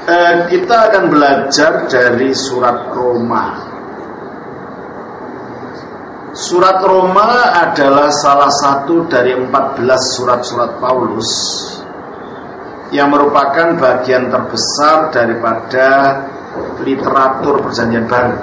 Kita akan belajar dari surat Roma. Surat Roma adalah salah satu dari 14 surat-surat Paulus yang merupakan bagian terbesar daripada literatur Perjanjian Baru.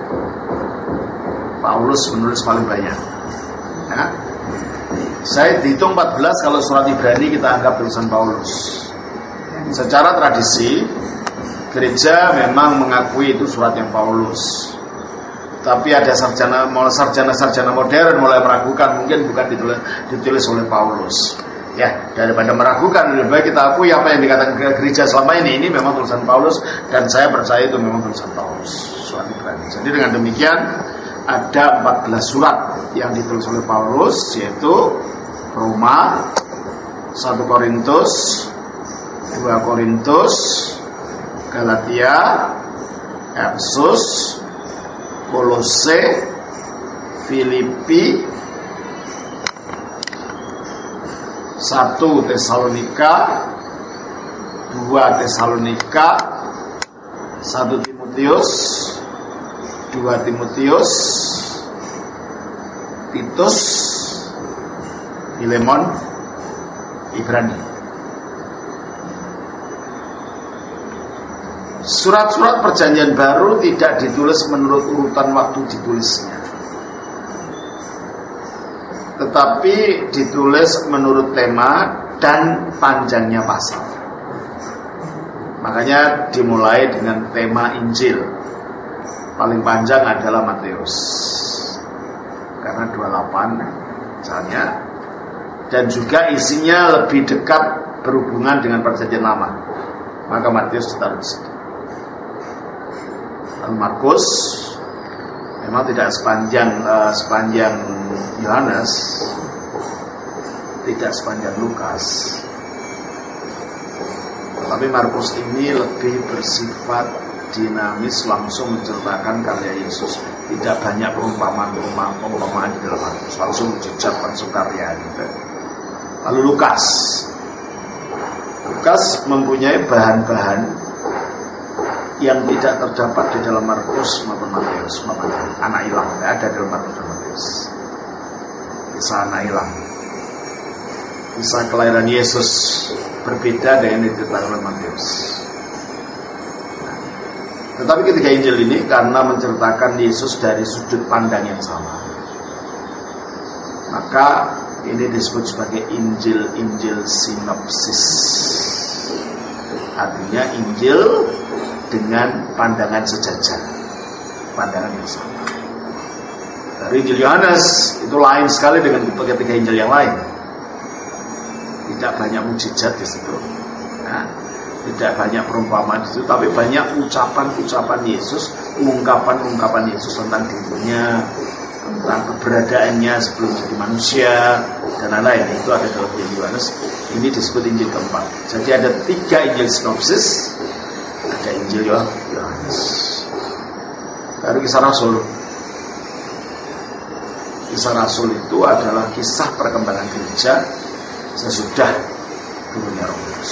Paulus menulis paling banyak. Ya. Saya dihitung 14, kalau surat Ibrani kita anggap tulisan Paulus. Secara tradisi, gereja memang mengakui itu surat yang Paulus. Tapi ada sarjana modern mulai meragukan, mungkin bukan ditulis oleh Paulus. Ya, daripada meragukan, lebih baik kita akui apa yang dikatakan gereja selama ini memang tulisan Paulus, dan saya percaya itu memang tulisan Paulus, surat Ibrani. Jadi dengan demikian ada 14 surat yang ditulis oleh Paulus, yaitu Roma, 1 Korintus, 2 Korintus, Galatia, Efesus, Kolose, Filipi, 1 Tesalonika, 2 Tesalonika, 1 Timotius, 2 Timotius, Titus, Filemon, Ibrani. Surat-surat Perjanjian Baru tidak ditulis menurut urutan waktu ditulisnya, tetapi ditulis menurut tema dan panjangnya pasal. Makanya dimulai dengan tema Injil. Paling panjang adalah Matius, karena 28 misalnya, dan juga isinya lebih dekat berhubungan dengan Perjanjian Lama, maka Matius ditaruh di situ. Markus memang tidak sepanjang Yohanes, tidak sepanjang Lukas, tapi Markus ini lebih bersifat dinamis, langsung menceritakan karya Yesus. Tidak banyak perumpamaan di dalam Markus, langsung mujizat, langsung karya gitu. Lalu Lukas mempunyai bahan-bahan yang tidak terdapat di dalam Markus maupun Matius. Anak hilang tidak ada dalam Markus dan Matius. Kisah anak hilang, kisah kelahiran Yesus berbeda dengan yang diceritakan oleh Matius. Tetapi ketiga Injil ini karena menceritakan Yesus dari sudut pandang yang sama, maka ini disebut sebagai Injil sinopsis. Artinya Injil dengan pandangan sejajar, pandangan yang sama. Dari Injil Yohanes itu lain sekali dengan ketiga Injil yang lain. Tidak banyak mujizat di situ, tidak banyak perumpamaan di situ, tapi banyak ucapan-ucapan Yesus, ungkapan-ungkapan Yesus tentang dirinya, tentang keberadaannya sebelum jadi manusia dan lain-lain. Itu ada dalam Injil Yohanes. Ini disebut Injil keempat. Jadi ada 3 Injil sinopsis. Ada Injil Yohanes. Baru kisah Rasul. Kisah Rasul itu adalah kisah perkembangan gereja sesudah turunnya Roh Kudus.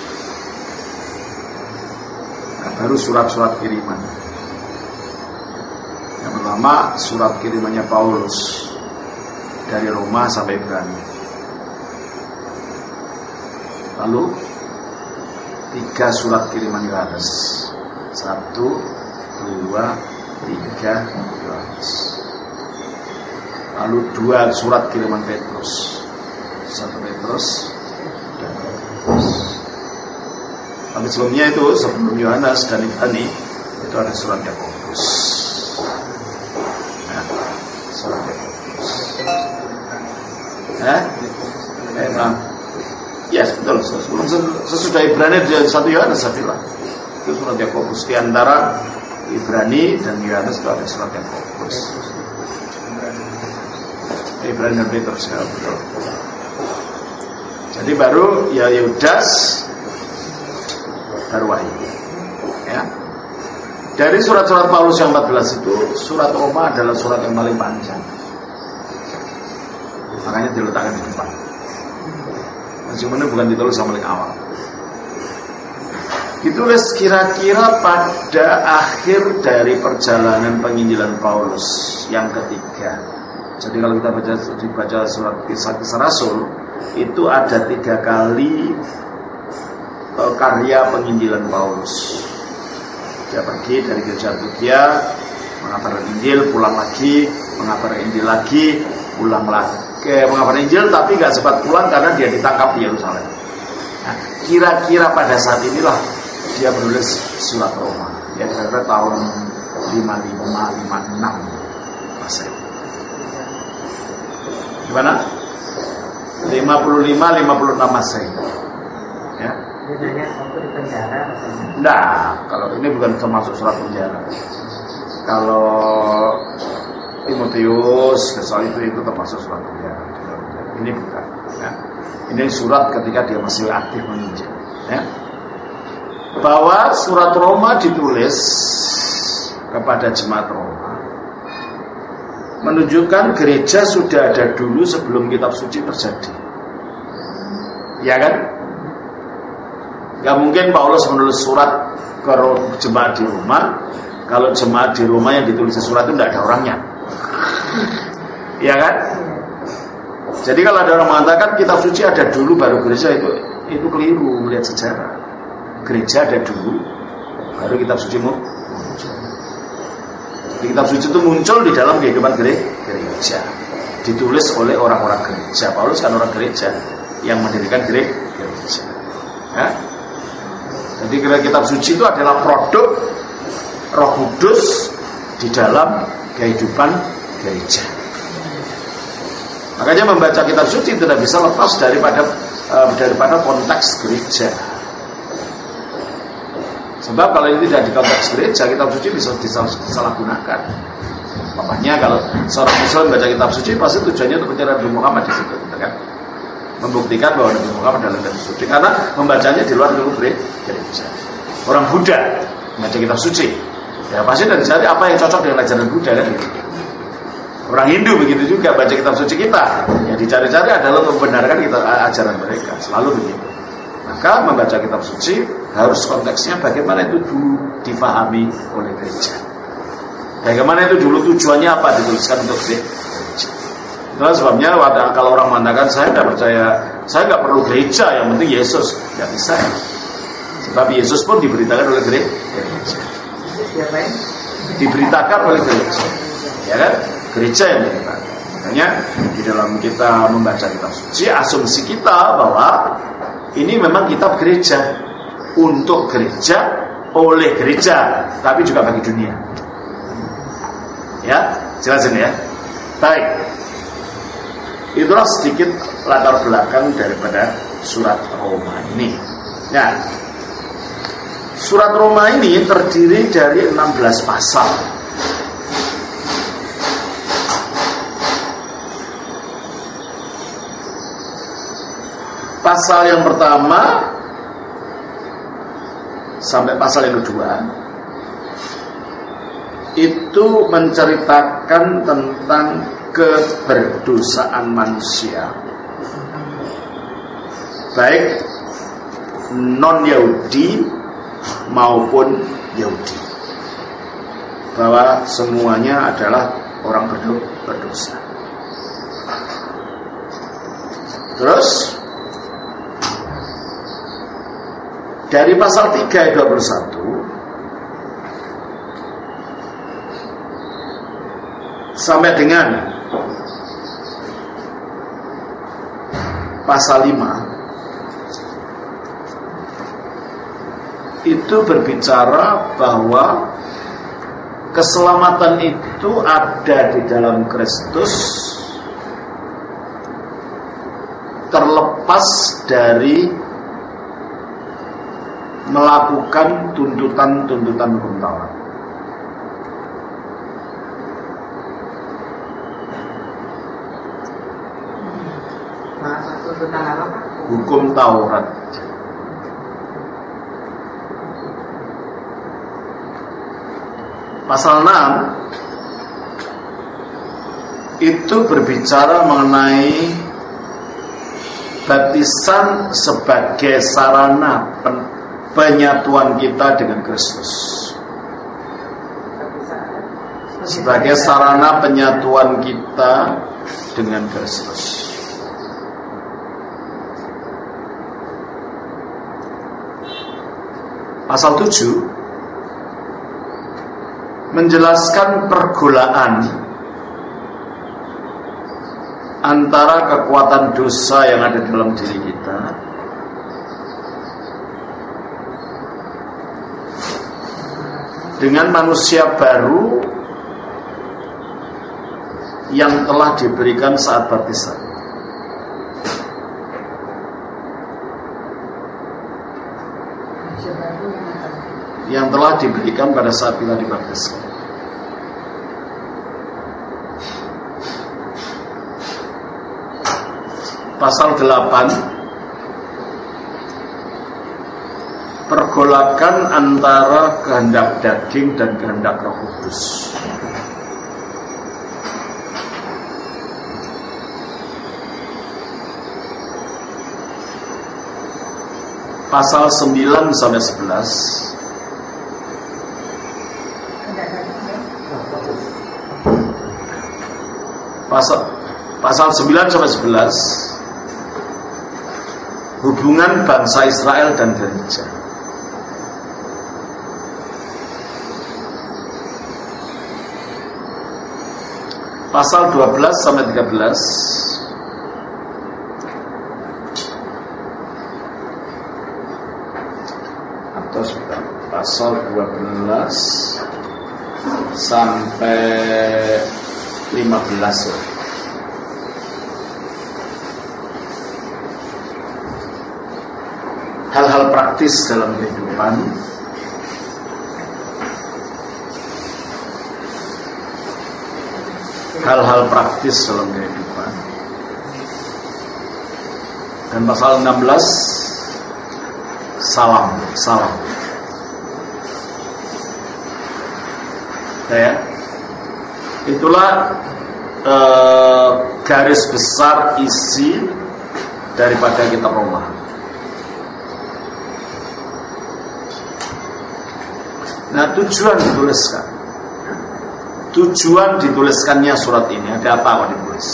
Nah, baru surat-surat kiriman. Yang pertama surat kirimannya Paulus dari Roma sampai Ibrani. Lalu 3 surat kiriman Yohanes, 1, 2, 3 Yohanes. Lalu 2 surat kiriman Petrus, 1 Petrus dan Petrus. Tapi sebelumnya itu, sebelum Yohanes dan Ibrani, itu ada surat Yakobus. Surat Yakobus. Ya betul, sesudah Ibrani dan 1 Yohanes saya bilang. Itu surat Yakobus. Di antara Ibrani dan Yohanes itu ada surat Yakobus. Ibrani dan Petrus, ya betul. Jadi baru ya Yudas, baru Wahyu. Ya. Dari surat-surat Paulus yang 14 itu, surat Roma adalah surat yang paling panjang. Makanya diletakkan di depan. Meskipun bukan ditulis sama paling awal. Ditulis kira-kira pada akhir dari perjalanan penginjilan Paulus yang ketiga. Jadi kalau kita dibaca surat Kisah-Kisah Rasul, itu ada 3 kali karya penginjilan Paulus. Dia pergi dari gereja Antiokhia, mengabarkan Injil, pulang lagi, mengabarkan Injil lagi, pulang lagi, mengabarkan Injil, tapi nggak sempat pulang karena dia ditangkap di Yerusalem. Nah, kira-kira pada saat inilah dia menulis surat Roma, ya kira-kira tahun 55-56 Masehi. Gimana? 55-56 Masehi. Ya. Bedanya waktu di penjara rasanya. Nah, kalau ini bukan termasuk surat penjara. Kalau Timotius, soal itu termasuk surat penjara. Ini bukan. Ya. Ini surat ketika dia masih aktif menginjil. Ya. Bahwa surat Roma ditulis kepada jemaat Roma menunjukkan gereja sudah ada dulu sebelum kitab suci terjadi. Ya kan? Gak mungkin Paulus menulis surat ke jemaat di Roma kalau jemaat di Roma yang ditulis surat itu tidak ada orangnya. Ya kan? Jadi kalau ada orang mengatakan kitab suci ada dulu baru gereja, itu keliru melihat sejarah. Gereja ada dulu baru kitab suci muncul. Jadi kitab suci itu muncul di dalam kehidupan gereja, ditulis oleh orang-orang gereja. Paulus kan orang gereja yang mendirikan gereja. Ya? Jadi kitab suci itu adalah produk Roh Kudus di dalam kehidupan gereja. Makanya membaca kitab suci tidak bisa lepas daripada konteks gereja. Sebab kalau ini tidak di konteks gereja, kitab suci bisa disalahgunakan. Makanya kalau seorang Muslim baca kitab suci, pasti tujuannya untuk mencari Nabi Muhammad di situ, kan? Membuktikan bahwa Nabi Muhammad dalam kitab suci, karena membacanya di luar gereja. Orang Buddha baca kitab suci, ya pasti dari cari apa yang cocok dengan ajaran Buddha, kan gitu. Orang Hindu begitu juga baca kitab suci kita, yang dicari-cari adalah membenarkan kita ajaran mereka, selalu begitu. Maka membaca kitab suci harus konteksnya bagaimana itu dulu difahami oleh gereja. Bagaimana itu dulu tujuannya apa dituliskan untuk gereja. Itulah sebabnya kalau orang mengatakan saya tidak percaya, saya nggak perlu gereja, yang penting Yesus, nggak bisa. Sebab Yesus pun diberitakan oleh gereja. Diberitakan oleh gereja, ya kan? Gereja yang beritakan. Makanya di dalam kita membaca kitab suci, asumsi kita bahwa ini memang kitab gereja, untuk gereja, oleh gereja, tapi juga bagi dunia. Ya, jelasin ya. Baik. Itulah sedikit latar belakang daripada surat Roma ini. Nah, surat Roma ini terdiri dari 16 pasal. Pasal yang pertama sampai pasal yang kedua itu menceritakan tentang keberdosaan manusia, baik non-Yahudi maupun Yahudi, bahwa semuanya adalah orang berdosa. Terus dari pasal 3 ayat 21 sampai dengan pasal 5 itu berbicara bahwa keselamatan itu ada di dalam Kristus, terlepas dari melakukan tuntutan hukum Taurat. Hukum Taurat. Pasal 6 itu berbicara mengenai baptisan sebagai sarana penyatuan kita dengan Kristus, sebagai sarana penyatuan kita dengan Kristus. Pasal 7 menjelaskan pergolaan antara kekuatan dosa yang ada dalam diri kita dengan manusia baru yang telah diberikan saat baptisan. Yang telah diberikan pada saat kita dibaptiskan. Pasal 8, pergolakan antara kehendak daging dan kehendak Roh Kudus. Pasal 9 sampai 11. Pasal 9 sampai 11, hubungan bangsa Israel dan gereja. Pasal 12 sampai 13, atau sebentar, pasal 12 sampai 15 ya. Hal-hal praktis dalam kehidupan, hal-hal praktis dalam kehidupan. Dan pasal 16, salam. Ya, itulah garis besar isi daripada kitab Roma. Nah, tujuan dituliskannya surat ini, ada apa ditulis?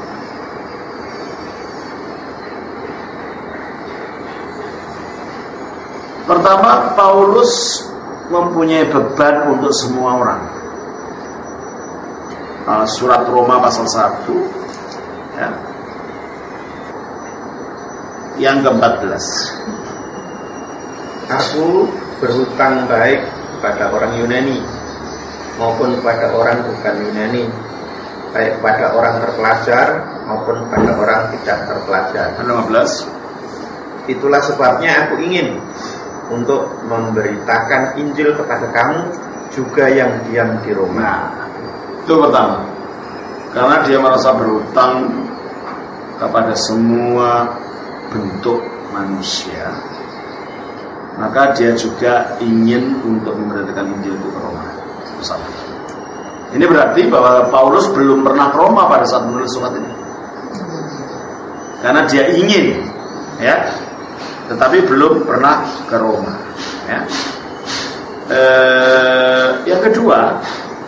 Pertama, Paulus mempunyai beban untuk semua orang. Surat Roma pasal 1 ya, yang ke-14. Aku berhutang baik pada orang Yunani maupun pada orang bukan Yunani, baik pada orang terpelajar maupun pada orang tidak terpelajar. 15. Itulah sebabnya aku ingin untuk memberitakan Injil kepada kamu juga yang diam di Roma. Nah, itu pertama, karena dia merasa berhutang kepada semua bentuk manusia, maka dia juga ingin untuk memberitakan Injil itu ke Roma. Ini berarti bahwa Paulus belum pernah ke Roma pada saat menulis surat ini, karena dia ingin, ya, tetapi belum pernah ke Roma. Ya. Yang kedua,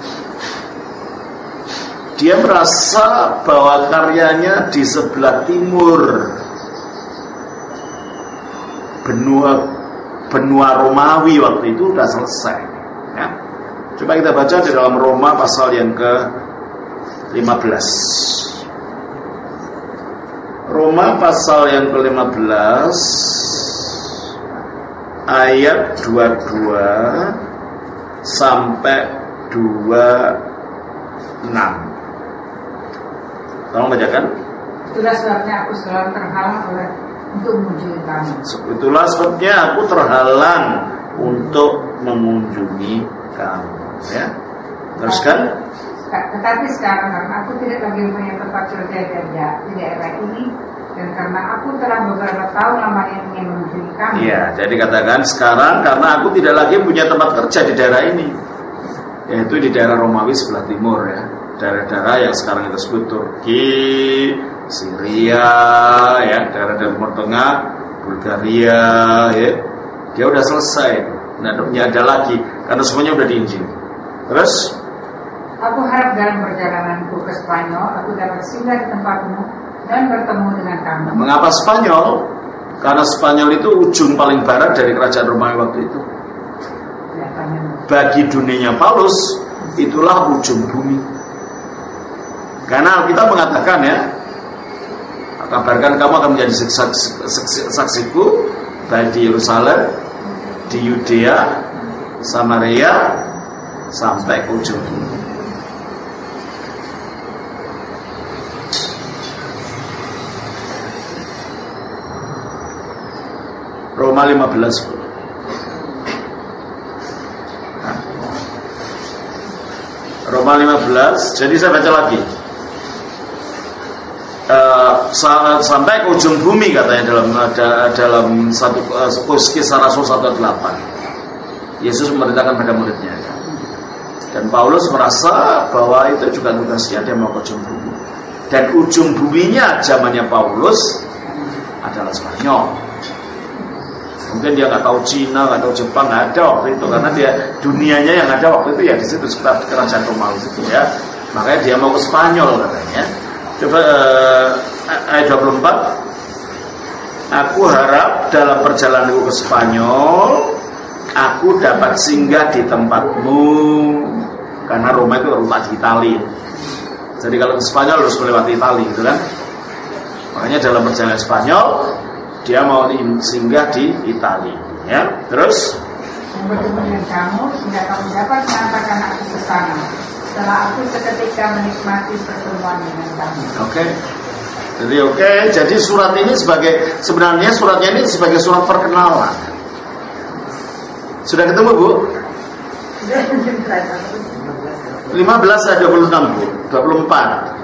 dia merasa bahwa karyanya di sebelah timur benua Romawi waktu itu sudah selesai. Ya. Coba kita baca di dalam Roma pasal yang ke-15. Roma pasal yang ke-15 ayat 22 sampai 26. Tolong bacakan. Itulah sebabnya aku selalu terhalang untuk mengunjungi kamu. Itulah sebabnya aku terhalang untuk mengunjungi kamu. Ya, teruskan. Tetapi sekarang karena aku tidak lagi punya tempat kerja di daerah ini, dan karena aku telah beberapa tahun lamanya ingin mengunjungi kamu. Iya, jadi katakan sekarang karena aku tidak lagi punya tempat kerja di daerah ini, yaitu di daerah Romawi sebelah timur ya, daerah-daerah yang sekarang kita sebut Turki, Syria, ya, daerah Timur Tengah, Bulgaria, ya, Dia udah selesai, nggak ada lagi karena semuanya udah di Injil. Terus aku harap dalam perjalananku ke Spanyol aku dapat singgah di tempatmu dan bertemu dengan kamu. Mengapa Spanyol? Karena Spanyol itu ujung paling barat dari kerajaan Romawi waktu itu. Bagi dunianya Paulus, itulah ujung bumi. Karena kita mengatakan ya, kabarkan kamu akan menjadi saksiku baik di Yerusalem, di Yudea, Samaria, sampai ke ujung bumi. Roma 15. Roma 15. Jadi saya baca lagi. Sampai ke ujung bumi katanya dalam satu Kisah Rasul 1:8. Yesus memerintahkan pada muridnya. Dan Paulus merasa bahwa itu juga tugasnya, dia mau ke ujung bumi. Dan ujung buminya zamannya Paulus adalah Spanyol. Mungkin dia nggak tahu Cina, nggak tahu Jepang, nggak ada waktu itu karena dia dunianya yang ada waktu itu ya di situ sekitar kerajaan Romawi itu ya. Makanya dia mau ke Spanyol katanya. Coba ayat 24. Aku harap dalam perjalananku ke Spanyol aku dapat singgah di tempatmu, karena Roma itu rumah di Italia. Jadi kalau ke Spanyol harus melewati Italia gitu kan. Makanya dalam perjalanan Spanyol dia mau singgah di Italia, ya. Terus bertemu dengan kamu sehingga kamu dapat mengantarkan aku ke sana. Setelah aku seketika menikmati pertemuan dengan kamu. Oke. Jadi surat ini sebenarnya suratnya ini sebagai surat perkenalan. Sudah ketemu Bu? 15 ayat 26 Bu, 24.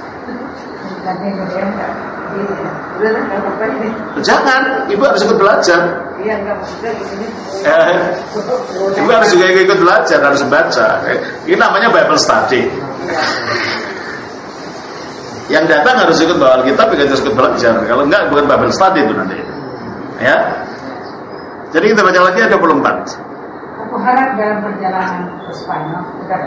Jangan, Ibu harus ikut belajar. Iya, enggak maksudnya ini. Ibu harus juga ikut belajar, harus baca. Ini namanya Bible study. Yang datang harus ikut bawa Alkitab, harus ikut belajar. Kalau enggak, bukan Bible study itu nanti. Ya. Jadi kita baca lagi ada 24. Aku harap dalam perjalanan ke Spanyol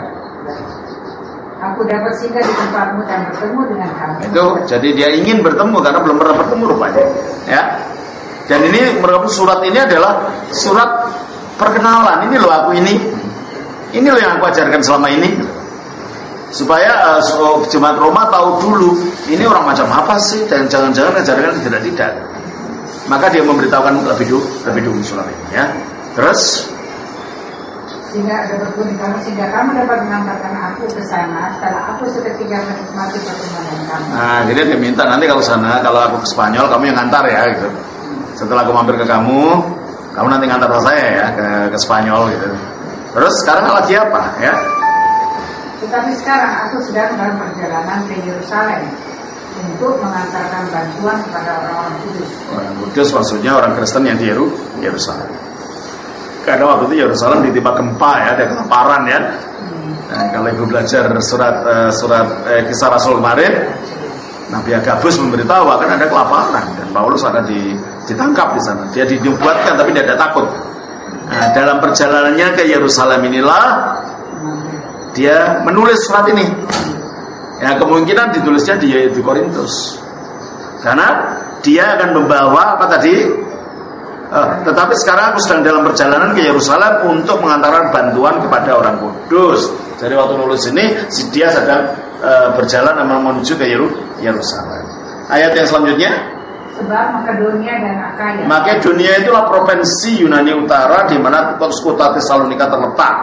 aku dapat singgah di tempatmu dan bertemu dengan kamu. Itu, jadi dia ingin bertemu karena belum pernah bertemu rupanya. Ya. Dan ini merupakan surat ini adalah surat perkenalan. Ini loh aku ini. Ini loh yang aku ajarkan selama ini. Supaya jemaat Roma tahu dulu ini orang macam apa sih, dan jangan-jangan ajarkan tidak. Maka dia memberitahukan lebih dulu surat ini ya. Terus sehingga ada bertemu kamu sehingga kamu dapat mengantarkan aku ke sana setelah aku seketika menikmati pertemuan dengan kamu. Nah, jadi dia minta nanti kalau aku ke Spanyol kamu yang ngantar ya gitu. Setelah aku mampir ke kamu nanti ngantar saya ya ke Spanyol gitu. Terus sekarang lagi apa ya? Tetapi sekarang aku sedang dalam perjalanan ke Yerusalem untuk mengantarkan bantuan kepada orang-orang kudus. Orang kudus maksudnya orang Kristen yang di Yerusalem. Karena waktu itu Yerusalem ditimpa gempa ya, ada kelaparan ya. Nah, kalau ibu belajar surat Kisah Rasul kemarin, Nabi Agabus memberitahu akan ada kelaparan dan Paulus akan ditangkap di sana. Dia dinubuatkan tapi tidak takut. Nah, dalam perjalanannya ke Yerusalem inilah dia menulis surat ini. Ya, kemungkinan ditulisnya di Korintus. Karena dia akan membawa apa tadi? Tetapi sekarang aku sedang dalam perjalanan ke Yerusalem untuk mengantarkan bantuan kepada orang kudus. Jadi waktu nulis ini dia sedang berjalan menuju ke Yerusalem. Ayat yang selanjutnya. Sebab Makedonia dan Akaya. Makedonia itulah provinsi Yunani Utara di mana kota Tesalonika terletak.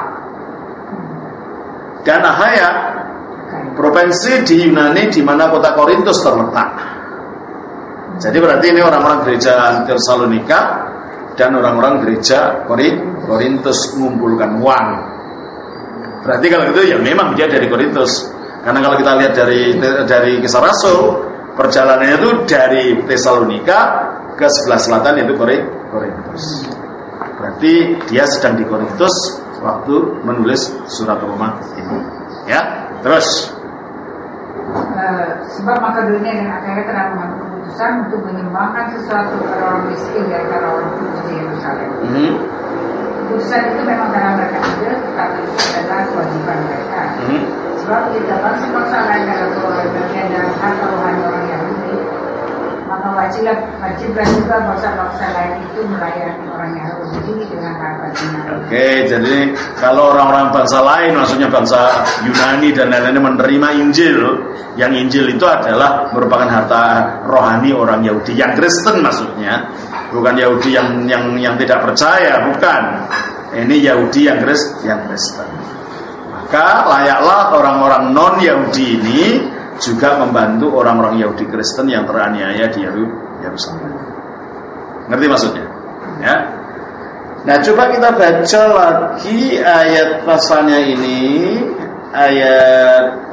Dan Akaya provinsi di Yunani di mana kota Korintus terletak. Jadi berarti ini orang-orang gereja Tesalonika dan orang-orang gereja Korintus mengumpulkan uang. Berarti kalau gitu ya memang dia dari Korintus. Karena kalau kita lihat dari Kisah Rasul, perjalanannya itu dari Tesalonika ke sebelah selatan yaitu Korintus. Berarti dia sedang di Korintus waktu menulis surat Roma ini. Ya, terus. Sebab Makedonia dan Akaya telah mengambil keputusan keputusan untuk menyumbangkan sesuatu kepada orang miskin di antara orang kudus di Yerusalem. Keputusan itu memang karena mereka adil, tetapi itu adalah kewajiban mereka. Sebab jika bangsa-bangsa lain adalah bagian dari harta rohani orang Yahudi, maka wajiblah juga bangsa-bangsa lain itu melayani orang Yahudi dengan harta tunai. Oke, jadi kalau orang-orang bangsa lain, maksudnya bangsa Yunani dan lain-lain menerima Injil, yang Injil itu adalah merupakan harta rohani orang Yahudi, yang Kristen maksudnya, bukan Yahudi yang tidak percaya, bukan. Ini Yahudi yang Kristen. Maka layaklah orang-orang non-Yahudi ini juga membantu orang-orang Yahudi Kristen yang teraniaya di Yerusalem. Ngerti maksudnya? Ya. Nah, coba kita baca lagi ayat pasalnya ini, ayat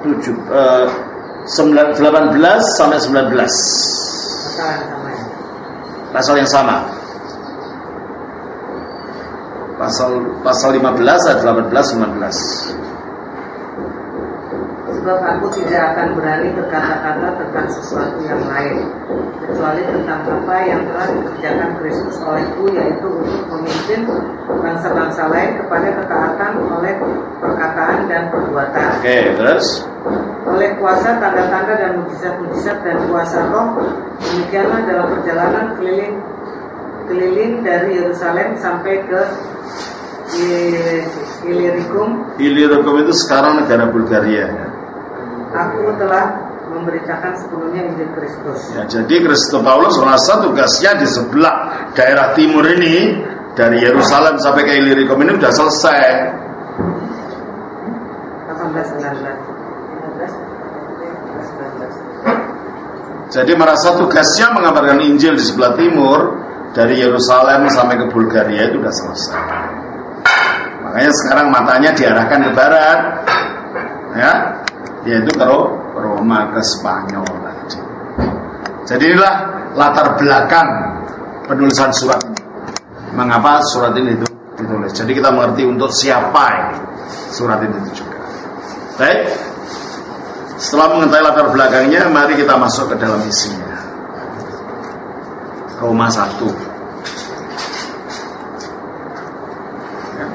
18 sampai 19. Pasal yang sama. Pasal 15 ayat 18 19. Sebab aku tidak akan berani berkata-kata tentang sesuatu yang lain, kecuali tentang apa yang telah dikerjakan Kristus olehku, yaitu untuk memimpin bangsa-bangsa lain kepada ketaatan oleh perkataan dan perbuatan. Oke, terus? Oleh kuasa tanda-tanda dan mujizat-mujizat dan kuasa roh, demikianlah dalam perjalanan keliling dari Yerusalem sampai ke Ilirikum. Ilirikum itu sekarang negara Bulgaria. Aku telah memberitakan sepenuhnya Injil Kristus. Ya, jadi Kristus Paulus merasa tugasnya di sebelah daerah timur ini, dari Yerusalem sampai ke Ilirikum ini sudah selesai. 18, 19. Jadi merasa tugasnya mengabarkan Injil di sebelah timur, dari Yerusalem sampai ke Bulgaria itu sudah selesai. Makanya sekarang matanya diarahkan ke barat, ya, yaitu ke Roma, ke Spanyol tadi. Jadi inilah latar belakang penulisan surat ini. Mengapa surat ini ditulis? Jadi kita mengerti untuk siapa ini surat ini juga. Baik. Setelah mengetahui latar belakangnya, mari kita masuk ke dalam isinya. Roma 1. Ya.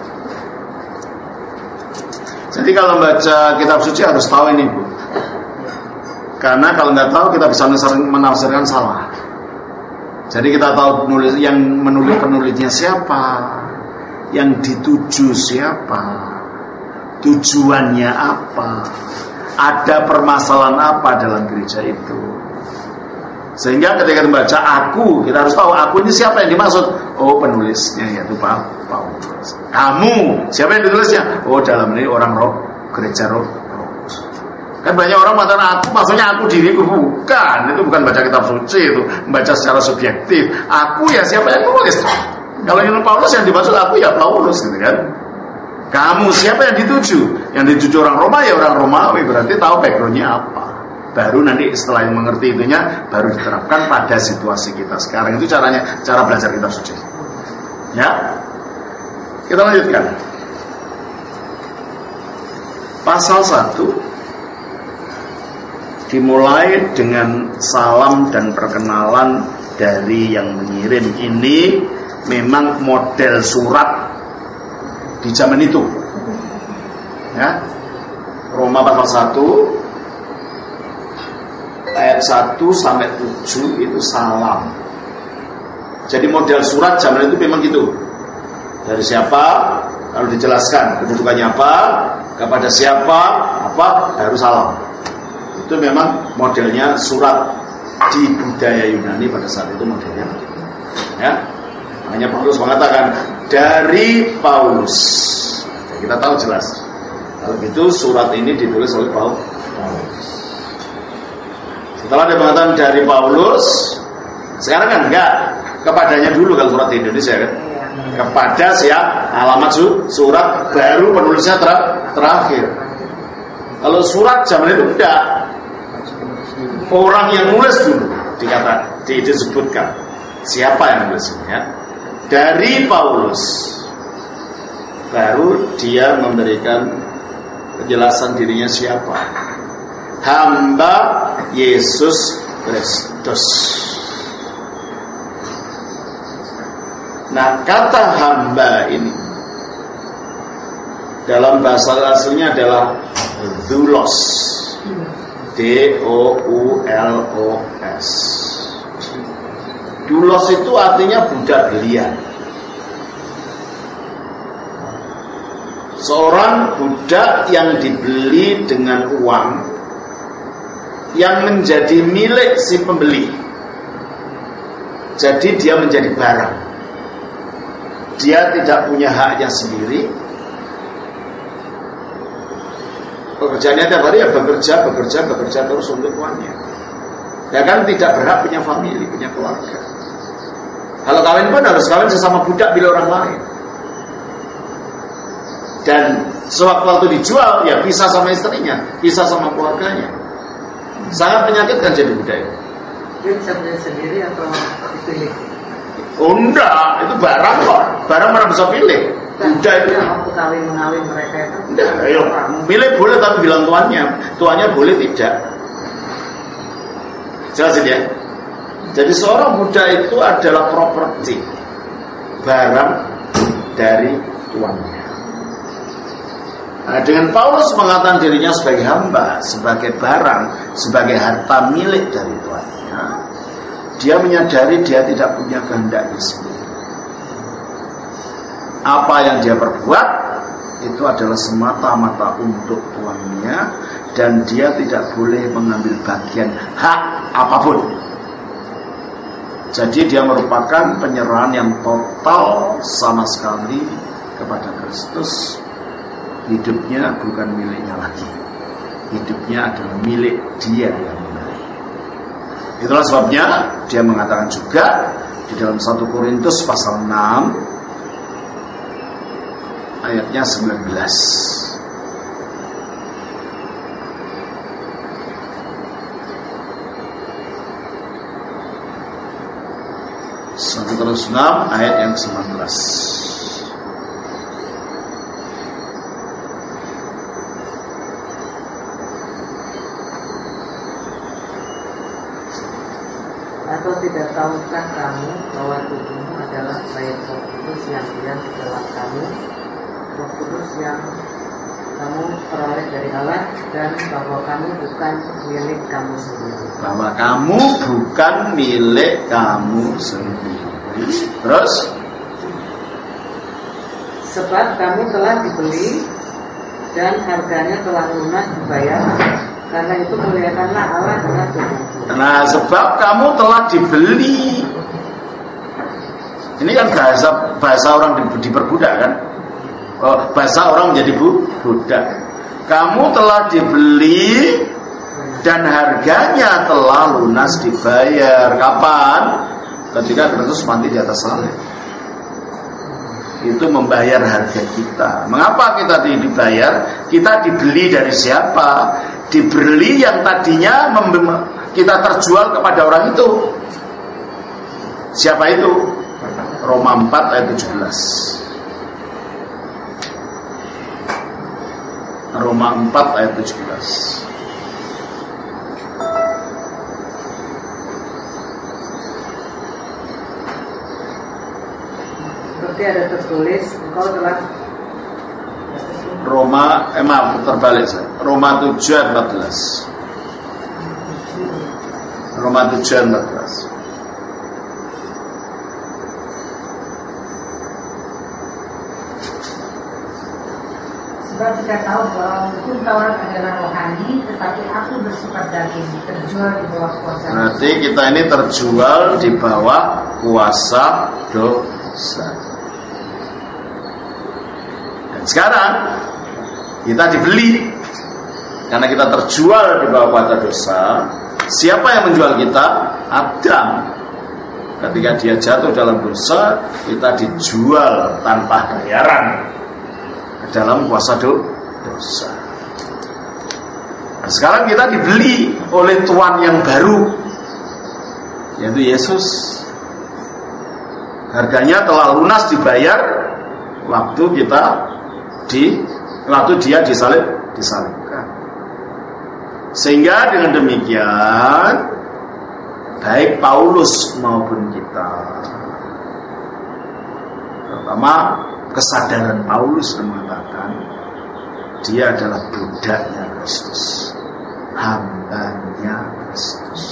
Jadi kalau baca kitab suci harus tahu ini, Bu. Karena kalau nggak tahu kita bisa menafsirkan salah. Jadi kita tahu penulisnya siapa, yang dituju siapa, tujuannya apa, ada permasalahan apa dalam gereja itu. Sehingga ketika membaca aku, kita harus tahu aku ini siapa yang dimaksud. Oh, penulisnya yaitu Paulus. Kamu, siapa yang ditulisnya? Oh, dalam ini orang gereja roh. Kan banyak orang mengatakan aku, maksudnya aku diriku. Bukan, itu bukan baca kitab suci, itu membaca secara subjektif. Aku ya siapa yang nulis. Kalau yang Paulus yang dimaksud aku ya Paulus, gitu kan. Kamu siapa yang dituju? Yang dituju orang Roma ya orang Romawi, berarti tahu backgroundnya apa. Baru nanti setelah mengerti itunya, baru diterapkan pada situasi kita sekarang. Itu cara belajar kitab suci. Ya, kita lanjutkan. Pasal 1 dimulai dengan salam dan perkenalan dari yang mengirim. Ini memang model surat di zaman itu. Ya. Roma pasal 1 ayat 1 sampai 7 itu salam. Jadi model surat zaman itu memang gitu. Dari siapa, lalu dijelaskan kedudukannya apa, kepada siapa, apa, baru salam. Itu memang modelnya surat di budaya Yunani pada saat itu modelnya. Ya. Makanya Paulus mengatakan dari Paulus. Kita tahu jelas. Kalau gitu surat ini ditulis oleh Paulus. Setelah dia mengatakan dari Paulus, sekarang kan enggak, kepadanya dulu kalau surat di Indonesia kan. Kepada siapa, alamat surat, baru penulisnya terakhir. Kalau surat zaman itu enggak, orang yang nulis dulu disebutkan siapa yang nulisnya. Dari Paulus, baru dia memberikan penjelasan dirinya siapa. Hamba Yesus Kristus. Nah, kata hamba ini dalam bahasa aslinya adalah doulos, D-O-U-L-O-S. Doulos itu artinya budak belian. Seorang budak yang dibeli dengan uang yang menjadi milik si pembeli. Jadi dia menjadi barang. Dia tidak punya haknya sendiri. Pekerjaannya tiap hari ya bekerja terus untuk uangnya. Ya kan tidak berhak punya famili, punya keluarga. Kalau kawin pun harus kawin sesama budak milik orang lain. Dan sewaktu dijual ya pisah sama istrinya, pisah sama keluarganya. Sangat menyakitkan jadi budak itu. Dia bisa beli sendiri atau dipilih? Oh enggak, itu barang kok. Barang mana bisa pilih. Budak itu waktu kawin mengawin mereka itu. Enggak, ayo, milih boleh tapi bilang tuannya boleh tidak. Jelasin ya. Jadi seorang budak itu adalah properti, barang dari tuannya. Nah, dengan Paulus mengatakan dirinya sebagai hamba, sebagai barang, sebagai harta milik dari tuannya, dia menyadari dia tidak punya kehendaknya sendiri. Apa yang dia perbuat itu adalah semata-mata untuk tuannya, dan dia tidak boleh mengambil bagian hak apapun. Jadi dia merupakan penyerahan yang total sama sekali kepada Kristus. Hidupnya bukan miliknya lagi. Hidupnya adalah milik dia yang memilih. Itulah sebabnya dia mengatakan juga di dalam 1 Korintus pasal 6 ayatnya 19. 1 Korintus 6 ayat yang 19. Atau tidak tahukah kamu bahwa tubuhmu adalah bait Roh Kudus yang diam di dalam kamu, Roh Kudus yang kamu peroleh dari Allah, dan bahwa kamu bukan milik kamu sendiri. Bahwa kamu bukan milik kamu sendiri. Terus? Sebab kamu telah dibeli dan harganya telah lunas dibayar. Karena itu muliakanlah Allah dengan tubuhmu. Nah, sebab kamu telah dibeli. Ini kan bahasa orang diperbudak kan? Bahasa orang menjadi budak. Kamu telah dibeli dan harganya telah lunas dibayar. Kapan? Ketika Kristus mati di atas salib. Itu membayar harga kita. Mengapa kita dibayar? Kita dibeli dari siapa? Dibeli yang tadinya kita terjual kepada orang itu. Siapa itu? Roma 4 ayat 17. Roma 4 ayat 17. Seperti ada tertulis, engkau telah terbalik saya. Roma 7 ayat 14. Roma 7 ayat 14. Sebab kita tahu bahwa hukum Taurat adalah rohani, tetapi aku bersifat daging, terjual di bawah kuasa. Berarti kita ini terjual di bawah kuasa dosa. Dan sekarang kita dibeli karena kita terjual di bawah kuasa dosa. Siapa yang menjual kita? Adam. Ketika dia jatuh dalam dosa, kita dijual tanpa bayaran dalam kuasa dosa. Nah, sekarang kita dibeli oleh Tuhan yang baru, yaitu Yesus. Harganya telah lunas dibayar waktu dia disalibkan. Sehingga dengan demikian baik Paulus maupun kita Pertama, kesadaran Paulus mengatakan dia adalah budaknya Kristus, hambanya Kristus.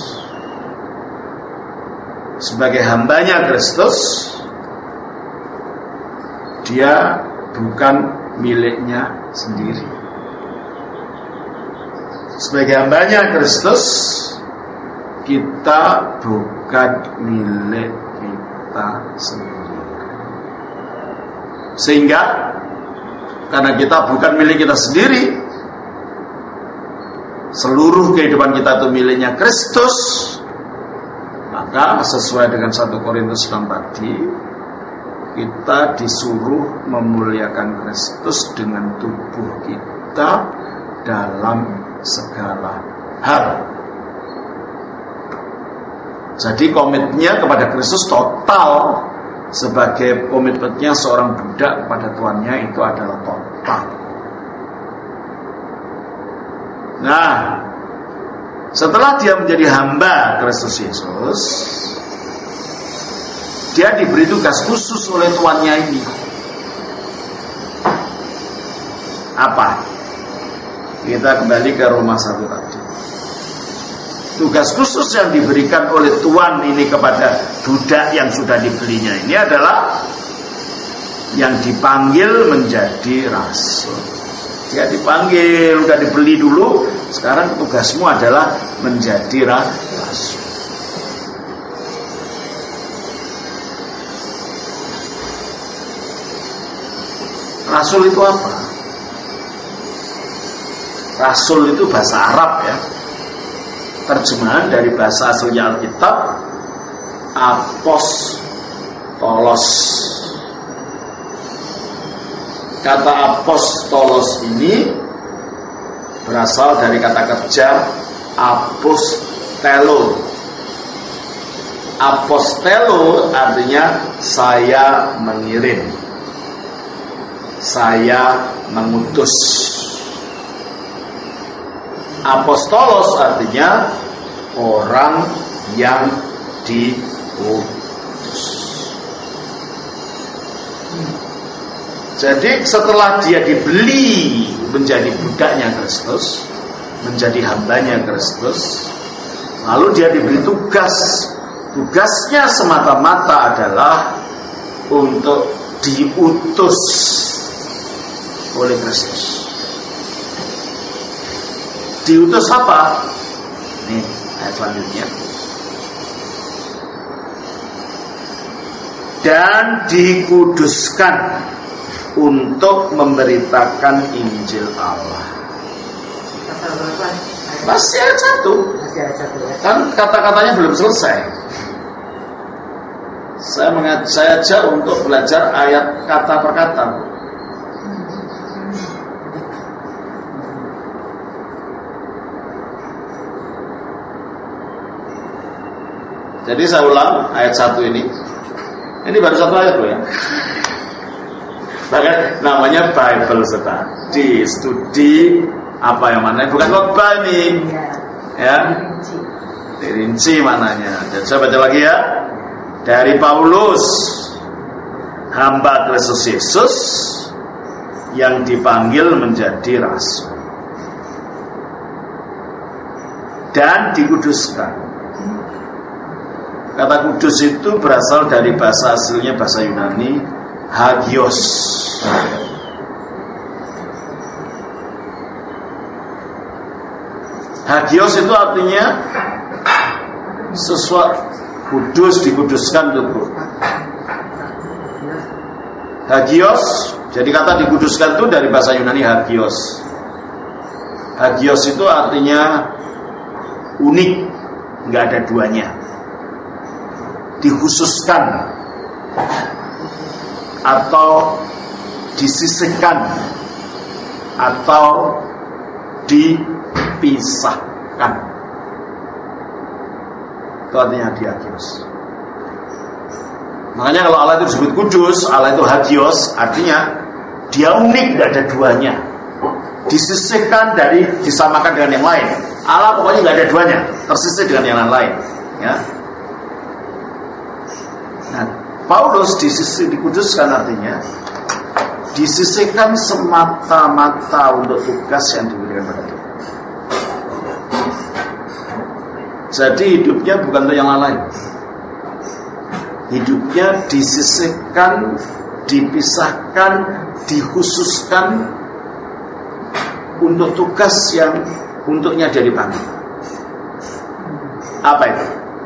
Sebagai hambanya Kristus, dia bukan miliknya sendiri. Sebagai hambanya Kristus, kita bukan milik kita sendiri. Sehingga karena kita bukan milik kita sendiri, seluruh kehidupan kita itu miliknya Kristus, maka sesuai dengan 1 Korintus 6 tadi, kita disuruh memuliakan Kristus dengan tubuh kita dalam segala hal. Jadi komitmennya kepada Kristus total, sebagai komitmennya seorang budak kepada tuannya itu adalah total. Nah, setelah dia menjadi hamba Kristus Yesus, dia diberi tugas khusus oleh tuannya ini. Apa? Kita kembali ke Roma 1 tadi. Tugas khusus yang diberikan oleh tuan ini kepada budak yang sudah dibelinya ini adalah yang dipanggil menjadi rasul. Dia dipanggil, udah dibeli dulu, sekarang tugasmu adalah menjadi rasul. Rasul itu apa? Rasul itu bahasa Arab ya. Terjemahan dari bahasa aslinya Alkitab, apostolos. Kata apostolos ini berasal dari kata kerja apostelo. Apostelo artinya saya mengirim, saya mengutus. Apostolos artinya orang yang diutus. Jadi setelah dia dibeli menjadi budaknya Kristus, menjadi hambanya Kristus, lalu dia diberi tugas. Tugasnya semata-mata adalah untuk diutus oleh Kristus. Diutus apa? Nih, ayat selanjutnya. Dan dikuduskan untuk memberitakan Injil Allah. Masih ayat 1. Kan kata-katanya belum selesai. Saya ajak untuk belajar ayat kata per kata. Jadi saya ulang ayat 1 ini. Ini baru 1 ayat loh ya. Bahkan namanya Bible Study. Studi apa yang mana? Bukan khotbah ini. Ya. Dirinci mananya. Dan saya baca lagi ya. Dari Paulus, hamba Kristus Yesus yang dipanggil menjadi rasul dan dikuduskan. Kata kudus itu berasal dari bahasa aslinya bahasa Yunani, hagios. Hagios itu artinya sesuatu kudus, dikuduskan itu. Hagios, jadi kata dikuduskan itu dari bahasa Yunani hagios. Hagios itu artinya unik, nggak ada duanya. Dikhususkan atau disisihkan atau dipisahkan. Itu artinya hagios. Makanya kalau Allah itu disebut kudus, Allah itu hagios, artinya dia unik, tidak ada duanya. Disisihkan dari, disamakan dengan yang lain. Allah pokoknya nggak ada duanya, tersisih dengan yang lain. Ya. Nah, Paulus dikuduskan artinya disisihkan semata-mata untuk tugas yang diberikan pada Tuhan. Jadi hidupnya bukan untuk yang lain. Hidupnya disisihkan, dipisahkan, dikhususkan untuk tugas yang untuknya dia dipanggil. Apa itu?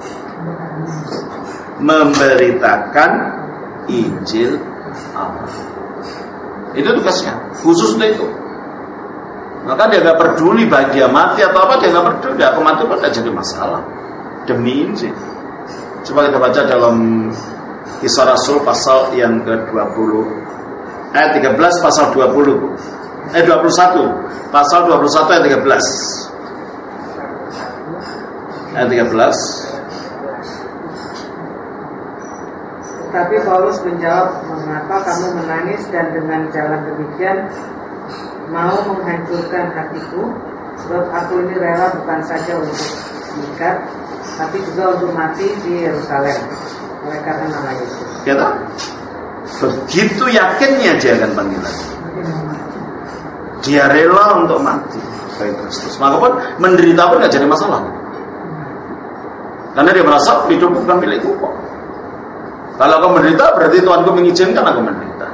Memberitakan Injil Allah. Itu tugasnya, khusus untuk itu. Maka dia gak peduli baik dia mati atau apa, dia gak peduli. Aku mati pun gak jadi masalah demi Injil. Coba kita baca dalam Kisah Rasul pasal yang ke-20 ayat 13 pasal 21 pasal 21 ayat 13 ayat 13. Tapi Paulus menjawab, mengapa kamu menangis dan dengan jalan demikian mau menghancurkan hatiku? Sebab aku ini rela bukan saja untuk mengikat, tapi juga untuk mati di Yerusalem oleh karena nama Yesus. Kata, begitu yakinnya dia akan panggilan. Dia rela untuk mati bagi Kristus. Maka pun menderita pun gak jadi masalah. Karena dia merasa hidup bukan milikku kok. Kalau aku menderita berarti Tuhanku mengizinkan aku menderita.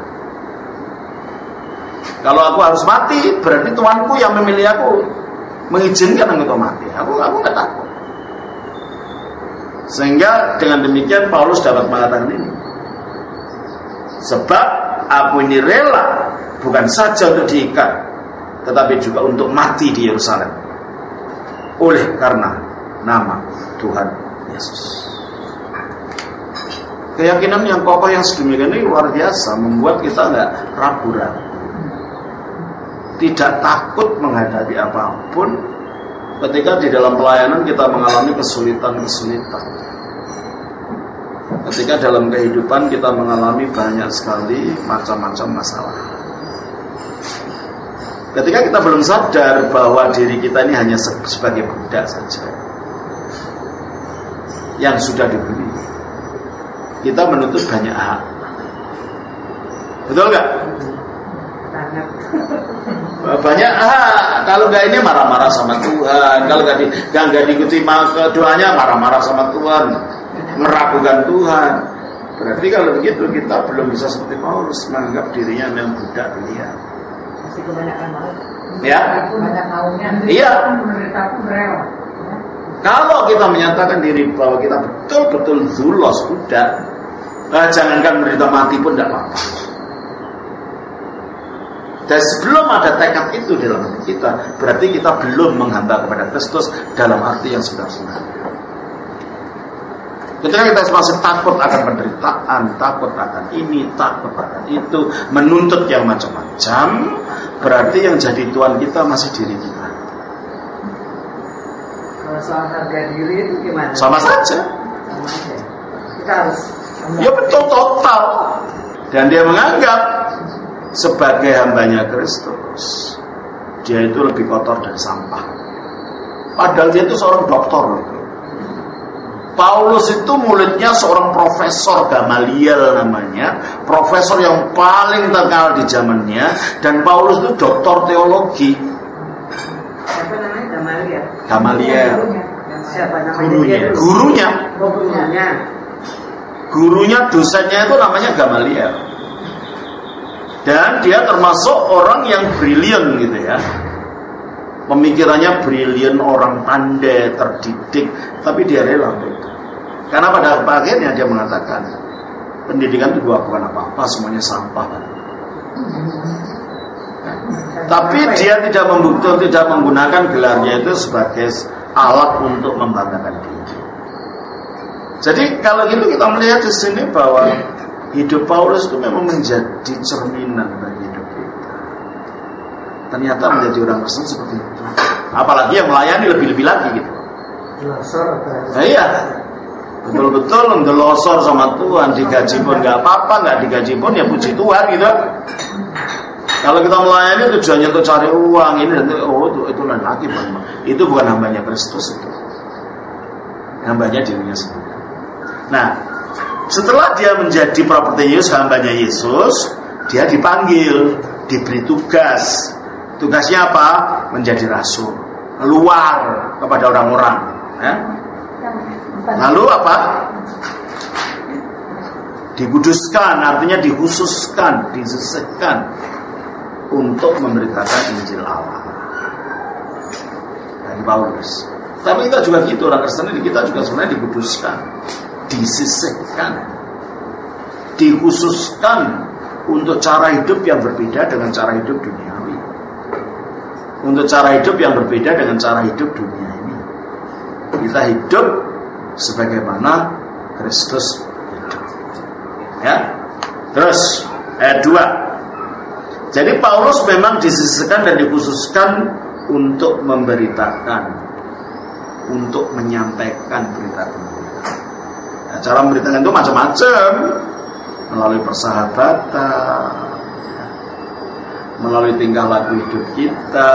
Kalau aku harus mati berarti Tuhanku yang memilih aku, mengizinkan aku untuk mati. Aku gak takut. Sehingga dengan demikian Paulus dapat mengatakan ini. Sebab aku ini rela bukan saja untuk diikat, tetapi juga untuk mati di Yerusalem oleh karena nama Tuhan Yesus. Keyakinan yang kokoh yang sedemikian ini luar biasa, membuat kita nggak ragu-ragu, tidak takut menghadapi apapun. Ketika di dalam pelayanan kita mengalami kesulitan-kesulitan, ketika dalam kehidupan kita mengalami banyak sekali macam-macam masalah, ketika kita belum sadar bahwa diri kita ini hanya sebagai budak saja yang sudah dibeli, kita menuntut banyak hak. Betul nggak? Banyak hak. Kalau nggak ini marah-marah sama Tuhan. Kalau nggak diikuti doanya marah-marah sama Tuhan, meragukan Tuhan. Berarti kalau begitu kita belum bisa seperti Paulus menganggap dirinya memang budak dunia. Masih kebanyakan mau. Ya. Banyak maunya. Iya. Menderita pun rela. Kalau kita menyatakan diri bahwa kita betul-betul zulos, budak, jangankan menderita mati pun tidak apa-apa. Dan sebelum ada tekad itu dalam hati kita, berarti kita belum menghamba kepada Kristus dalam arti yang sebenarnya. Ketika kita masih takut akan penderitaan, takut akan ini, takut akan itu, menuntut yang macam-macam, berarti yang jadi Tuhan kita masih diri kita. Kalau soal harga diri itu gimana? Sama saja. Sama aja. Kita harus. Ya betul, total. Dan dia menganggap sebagai hambanya Kristus, dia itu lebih kotor dari sampah. Padahal dia itu seorang doktor loh. Paulus itu muridnya seorang profesor, Gamaliel namanya, profesor yang paling terkenal di zamannya, dan Paulus itu doktor teologi. Siapa namanya? Gamaliel. Gamaliel. Siapa namanya? Gurunya. Gurunya. Gurunya, dosennya itu namanya Gamaliel. Dan dia termasuk orang yang brilian gitu ya. Pemikirannya brilian, orang pandai, terdidik, tapi dia rela untuk itu. Karena pada akhirnya dia mengatakan, pendidikan itu bukan apa-apa, semuanya sampah. Tapi dia tidak menggunakan gelarnya itu sebagai alat untuk membanggakan diri. Jadi kalau gitu kita melihat di sini bahwa hidup Paulus itu memang menjadi cerminan bagi hidup kita. Ternyata menjadi orang Kristen seperti itu. Apalagi yang melayani lebih-lebih lagi gitu. Nah, iya. Betul-betul ngelosor sama Tuhan, digaji pun nggak apa-apa, nggak digaji pun ya puji Tuhan gitu. Kalau kita melayani tujuannya untuk cari uang ini, itu lain lagi bang. Itu bukan hambanya Kristus itu, hambanya dirinya sendiri. Nah, Setelah dia menjadi properti Yesus, hambanya Yesus, dia dipanggil, diberi tugas. Tugasnya apa? Menjadi rasul, keluar kepada orang-orang. Ya. Lalu apa? Dikuduskan, artinya dikhususkan, disisihkan untuk memberitakan Injil Allah. Dari Paulus. Tapi kita juga gitu, orang Kristen ini kita juga sebenarnya dikuduskan, disisihkan, dikhususkan untuk cara hidup yang berbeda dengan cara hidup duniawi. Untuk cara hidup yang berbeda dengan cara hidup dunia ini. Kita hidup sebagaimana Kristus hidup. Ya. Terus ayat 2. Jadi Paulus memang disisihkan dan dikhususkan untuk memberitakan, untuk menyampaikan berita gembira. Nah, cara memberitakan itu macam-macam, melalui persahabatan, melalui tingkah laku hidup kita,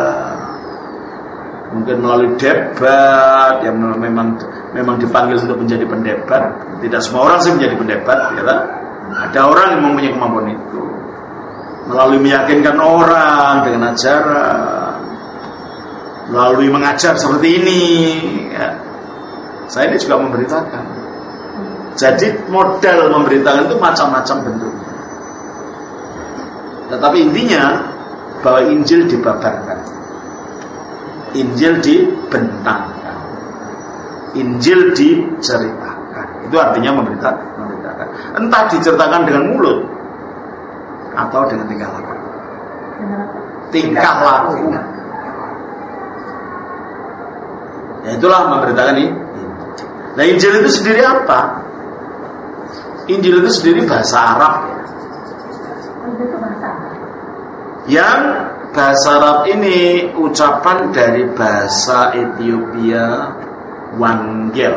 mungkin melalui debat yang memang dipanggil untuk menjadi pendebat. Tidak semua orang sih menjadi pendebat, ya kan? Ada orang yang mempunyai kemampuan itu. Melalui meyakinkan orang dengan ajaran, melalui mengajar seperti ini, ya. Saya ini juga memberitakan. Jadi model memberitakan itu macam-macam bentuknya. Tetapi intinya bahwa Injil dibabarkan, Injil dibentangkan, Injil diceritakan. Itu artinya memberitakan. Entah diceritakan dengan mulut atau dengan tingkah laku. Tingkah laku. Ya itulah memberitakan ini. Nah, Injil itu sendiri apa? Injil itu sendiri bahasa Arab. Yang bahasa Arab ini ucapan dari bahasa Ethiopia Wangel.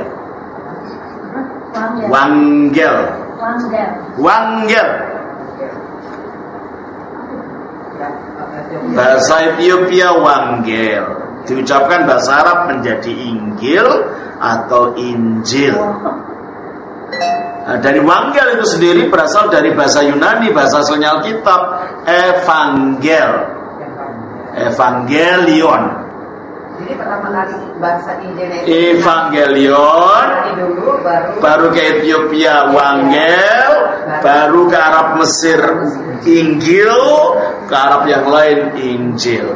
Bahasa Ethiopia Wangel diucapkan bahasa Arab menjadi Injil atau Injil. Nah, dari Wangel itu sendiri berasal dari bahasa Yunani, bahasa asalnya Alkitab, Evangelion. Jadi pertama kali bahasa Injil Evangelion, baru ke Ethiopia Wangel, baru ke Arab Mesir Injil, ke Arab yang lain Injil.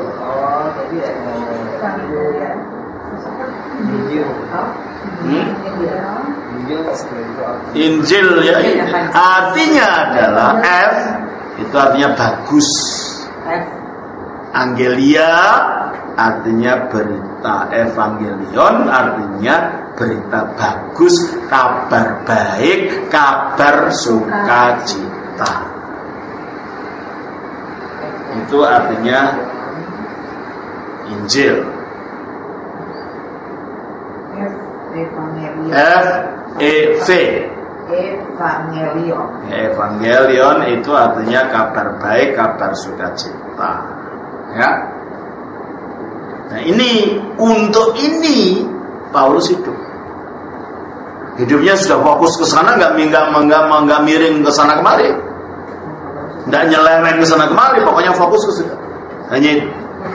Injil ya, artinya adalah F itu artinya bagus, Angelia artinya berita, Evangelion artinya berita bagus, kabar baik, kabar sukacita. Itu artinya Injil. Evangelion itu artinya kabar baik, kabar sukacita. Ya. Nah, ini untuk ini Paulus hidup. Hidupnya sudah fokus ke sana, nggak miring ke sana kemari, nggak nyeleweng ke sana kemari, pokoknya fokus ke situ. Hanya itu.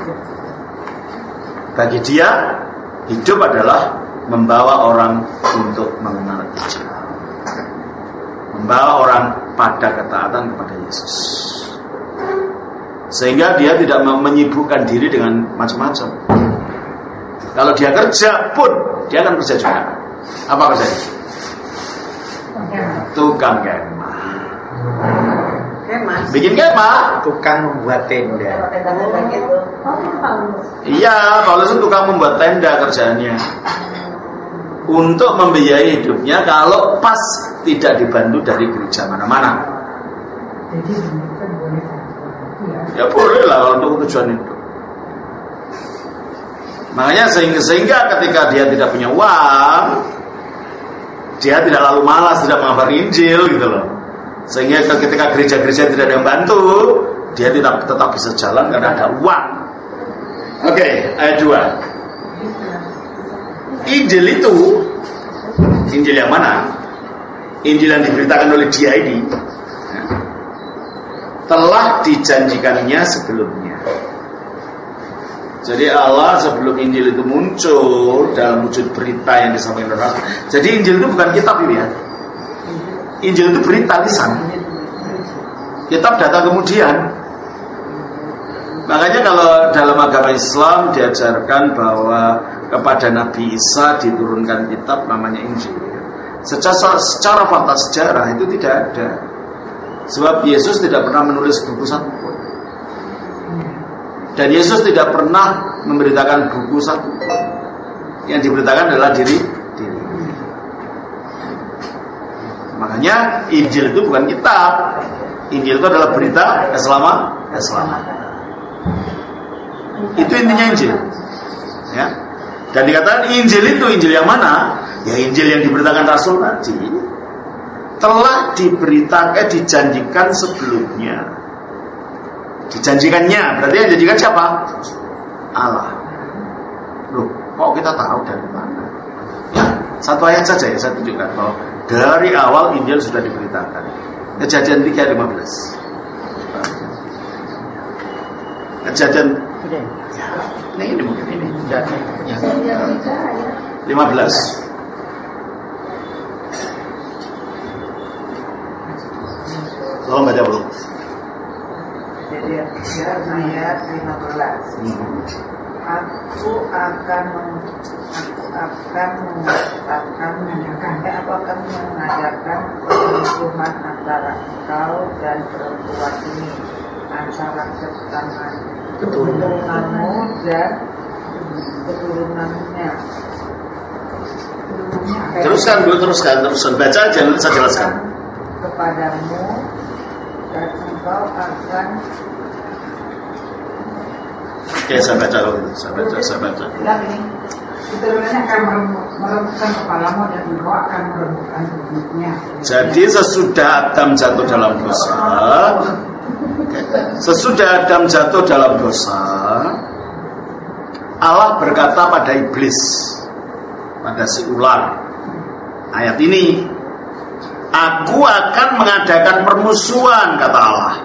Bagi dia hidup adalah membawa orang untuk mengenal Injil, membawa orang pada ketaatan kepada Yesus, sehingga dia tidak menyibukkan diri dengan macam-macam. Kalau dia kerja pun dia akan kerja juga. Apa kerjanya? Tukang kemah. Bikin kemah, tukang membuat tenda. Iya, Paulus itu tukang membuat tenda kerjaannya. Untuk membiayai hidupnya kalau pas tidak dibantu dari gereja mana-mana. Ya boleh lah untuk tujuan itu. Makanya sehingga ketika dia tidak punya uang, dia tidak lalu malas tidak mengabari Injil gitu loh. Sehingga ketika gereja-gereja tidak ada yang bantu, dia tetap bisa jalan karena ada uang. Oke, ayat 2. Injil itu, Injil yang mana? Injil yang diberitakan oleh dia ini telah dijanjikannya sebelumnya. Jadi Allah sebelum Injil itu muncul dalam wujud berita yang disampaikan oleh Rasul. Jadi Injil itu bukan kitab ini ya. Injil itu berita lisan. Kitab datang kemudian. Makanya kalau dalam agama Islam diajarkan bahwa kepada Nabi Isa diturunkan kitab namanya Injil. Secara fakta sejarah itu tidak ada. Sebab Yesus tidak pernah menulis buku satupun. Dan Yesus tidak pernah memberitakan buku satupun. Yang diberitakan adalah diri. Makanya Injil itu bukan kitab. Injil itu adalah berita keselamatan. Itu intinya Injil. Ya. Dan dikatakan Injil itu Injil yang mana? Ya Injil yang diberitakan Rasul tadi. Telah diberitakan, dijanjikan sebelumnya. Dijanjikannya, berarti yang dijanjikan siapa? Allah. Loh, kok kita tahu dari mana? Ya, satu ayat saja ya saya tunjukkan bahwa dari awal Injil sudah diberitakan. Kejadian 3:15. Kejadian ya, ini mungkin ini. Ya. 15. Tolong baca belum? Jadi ayat 15. Aku akan mengadakan permusuhan antara engkau dan perempuan ini, antara keturunanmu dan keturunannya. Teruskan. Baca aja, nanti saya jelaskan. Kepadamu dan engkau akan. Oke, saya baca. Keturunannya akan meremukkan kepalamu dan engkau akan meremukkan tubuhnya. Jadi sesudah Adam jatuh dalam dosa, Allah berkata pada iblis, pada si ular, ayat ini, aku akan mengadakan permusuhan, kata Allah,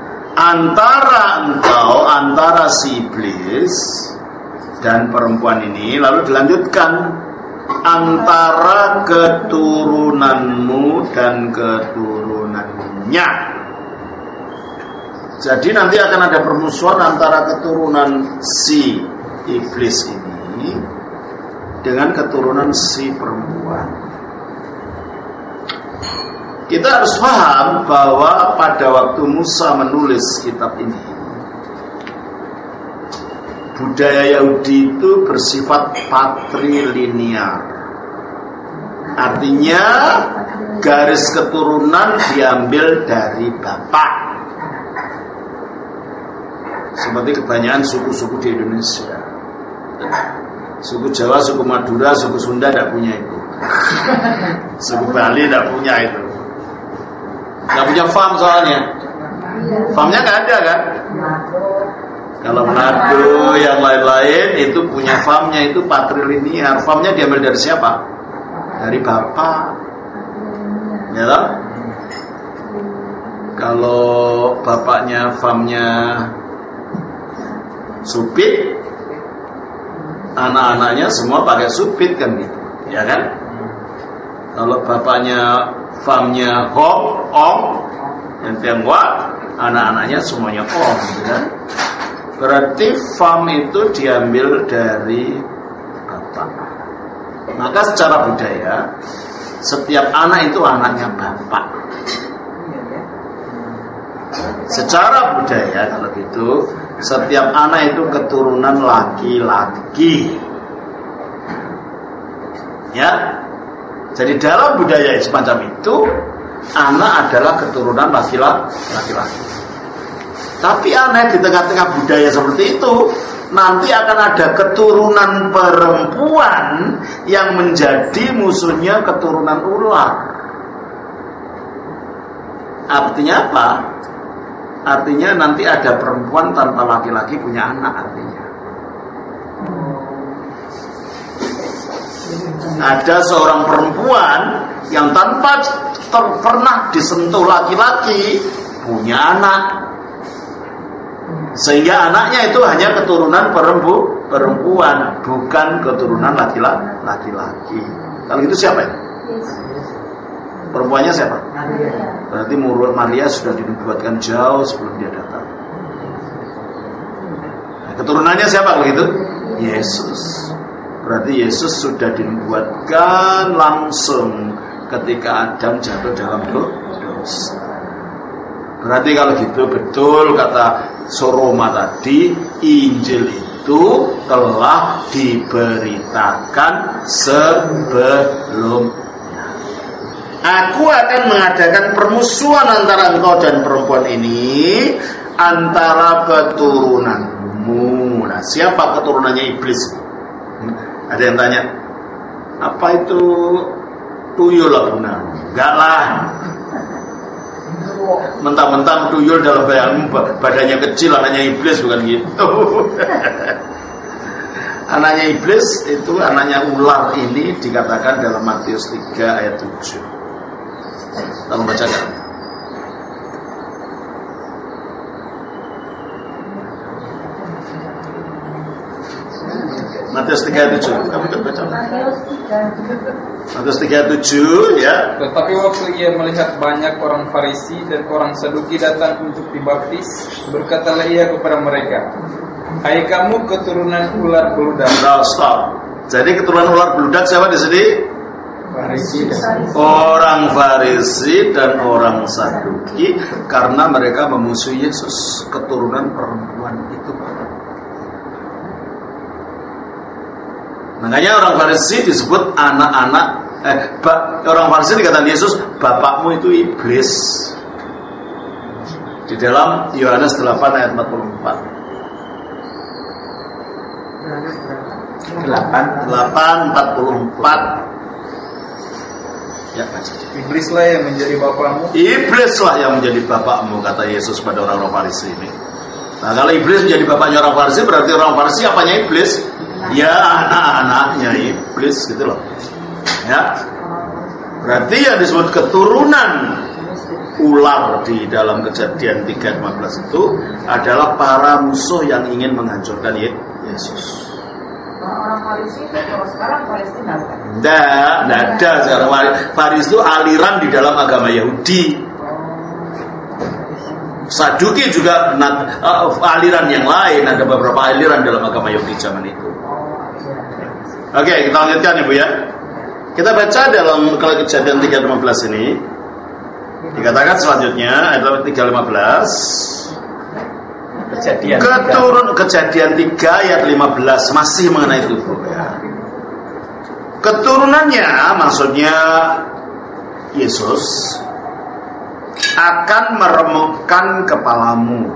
antara si iblis dan perempuan ini. Lalu dilanjutkan, antara keturunanmu dan keturunannya. Jadi nanti akan ada permusuhan antara keturunan si iblis ini dengan keturunan si perempuan. Kita harus paham bahwa pada waktu Musa menulis kitab ini, budaya Yahudi itu bersifat patrilinear. Artinya garis keturunan diambil dari bapak. Seperti kebanyakan suku-suku di Indonesia. Suku Jawa, suku Madura, suku Sunda tidak punya itu. Suku Bali tidak punya itu. Tidak punya farm soalnya. Farmnya nggak ada kan? Kalau Manado yang lain-lain itu punya farmnya itu patrilinear. Farmnya diambil dari siapa? Dari bapak. Ya toh? Kalau bapaknya farmnya supit, anak-anaknya semua pakai supit kan gitu, ya kan? Kalau bapaknya farmnya ong, yang Tionghoa, anak-anaknya semuanya ong, gitu kan? Berarti farm itu diambil dari bapak. Maka secara budaya, setiap anak itu anaknya bapak. Secara budaya kalau gitu, setiap anak itu keturunan laki-laki. Ya. Jadi dalam budaya semacam itu, anak adalah keturunan laki-laki. Tapi aneh di tengah-tengah budaya seperti itu, nanti akan ada keturunan perempuan yang menjadi musuhnya keturunan ular. Artinya apa? Artinya nanti ada perempuan tanpa laki-laki punya anak artinya. Ada seorang perempuan yang tanpa pernah disentuh laki-laki punya anak, sehingga anaknya itu hanya keturunan perempuan, bukan keturunan laki-laki. Kalau itu siapa ya? Perempuannya siapa? Berarti Maria sudah dinubuatkan jauh sebelum dia datang. Nah, keturunannya siapa kalau gitu? Yesus. Berarti Yesus sudah dinubuatkan langsung ketika Adam jatuh dalam dosa. Berarti kalau gitu betul kata Soroma tadi, Injil itu telah diberitakan sebelum. Aku akan mengadakan permusuhan antara engkau dan perempuan ini, antara keturunanmu. Nah, siapa keturunannya iblis? Ada yang tanya, apa itu tuyul lah benar? Enggak lah. Mentang-mentang tuyul dalam bayangan badannya kecil, anaknya iblis, bukan gitu. Anaknya iblis itu, anaknya ular ini dikatakan dalam Matius 3 ayat 7. Tolong bacakan. Matius 3 ayat 7. Kamu kan baca. Matius 3 ayat 7 ya. Tetapi waktu ia melihat banyak orang Farisi dan orang Saduki datang untuk dibaptis, berkatalah ia kepada mereka, hai kamu keturunan ular beludak. Nah, stop. Jadi keturunan ular beludak siapa di sini? Farisi. Orang Farisi dan orang Saduki, karena mereka memusuhi Yesus, keturunan perempuan itu. Makanya orang Farisi disebut anak-anak. Orang Farisi dikatakan Yesus, bapakmu itu iblis. Di dalam Yohanes 8 ayat 44. 8:44. Ya, baca. Iblislah yang menjadi bapakmu. Iblislah yang menjadi bapakmu, kata Yesus pada orang-orang Farisi ini. Nah, kalau iblis menjadi bapaknya orang Farisi, berarti orang Farisi apanya iblis? Ya, anak-anaknya iblis gitu loh. Ya. Berarti yang disebut keturunan ular di dalam Kejadian 3:15 itu adalah para musuh yang ingin menghancurkan Yesus. Orang Farisi itu kalau sekarang Palestina bukan? Tidak ada sekarang. Farisi itu aliran di dalam agama Yahudi. Saduki juga aliran yang lain. Ada beberapa aliran dalam agama Yahudi zaman itu. Oke, kita lanjutkan Ibu ya. Kita baca dalam Kejadian 3:15 ini. Dikatakan selanjutnya ayat 3:15. Kejadian 3 ayat 15 masih mengenai itu, Bro, ya. Keturunannya maksudnya Yesus akan meremukkan kepalamu.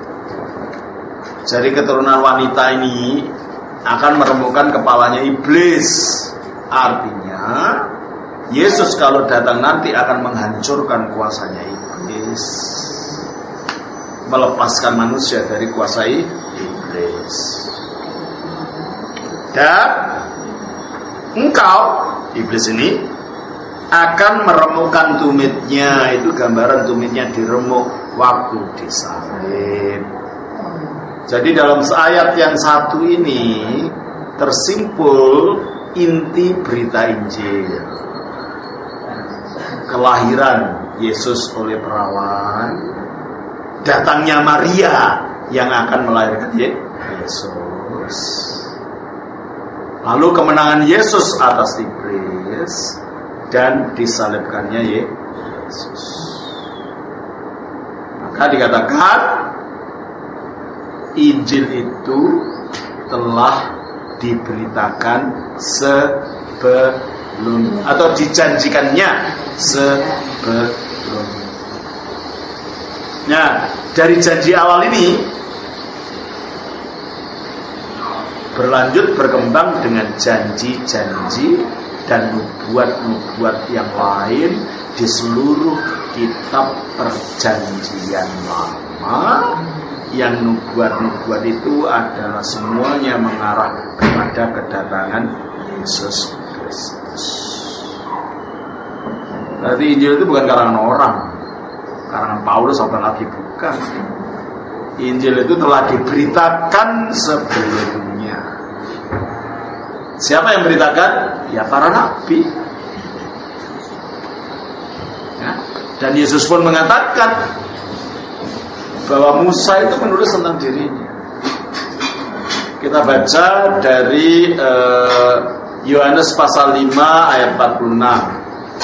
Jadi keturunan wanita ini akan meremukkan kepalanya iblis. Artinya Yesus kalau datang nanti akan menghancurkan kuasanya iblis, melepaskan manusia dari kuasa iblis. Dan engkau, iblis ini, akan meremukkan tumitnya. Itu gambaran tumitnya diremuk waktu disalib. Jadi dalam ayat yang satu ini tersimpul inti berita Injil. Kelahiran Yesus oleh perawan, datangnya Maria yang akan melahirkan Yesus, lalu kemenangan Yesus atas iblis, dan disalibkannya Yesus. Maka dikatakan Injil itu telah diberitakan sebelum, atau dijanjikannya sebelum. Nah, dari janji awal ini berlanjut berkembang dengan janji-janji dan nubuat-nubuat yang lain di seluruh kitab Perjanjian Lama. Yang nubuat-nubuat itu adalah semuanya mengarah kepada kedatangan Yesus Kristus. Berarti Injil itu bukan karangan orang, karangan Paulus apalagi bukan. Injil itu telah diberitakan sebelumnya. Siapa yang beritakan? Ya para nabi. Ya. Dan Yesus pun mengatakan bahwa Musa itu menulis tentang dirinya. Kita baca dari Yohanes pasal 5 ayat 46.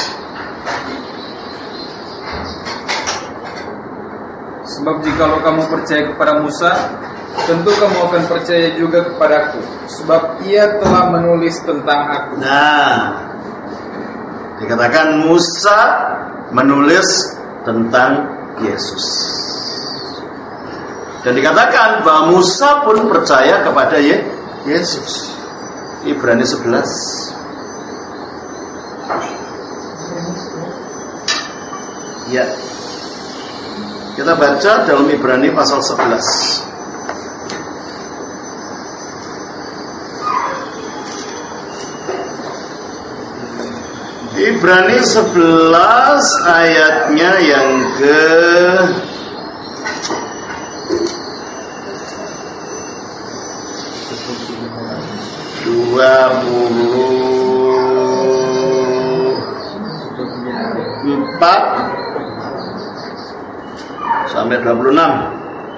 Sebab jikalau kamu percaya kepada Musa, tentu kamu akan percaya juga kepadaku, sebab ia telah menulis tentang aku. Nah, dikatakan Musa menulis tentang Yesus. Dan dikatakan bahwa Musa pun percaya kepada Yesus. Ibrani 11. Ya. Kita baca dalam Ibrani pasal 11. Ibrani 11 ayatnya yang ke 24 sampai 26.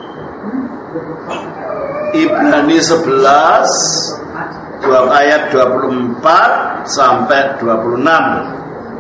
Ibrani 11 ayat 24 sampai 26.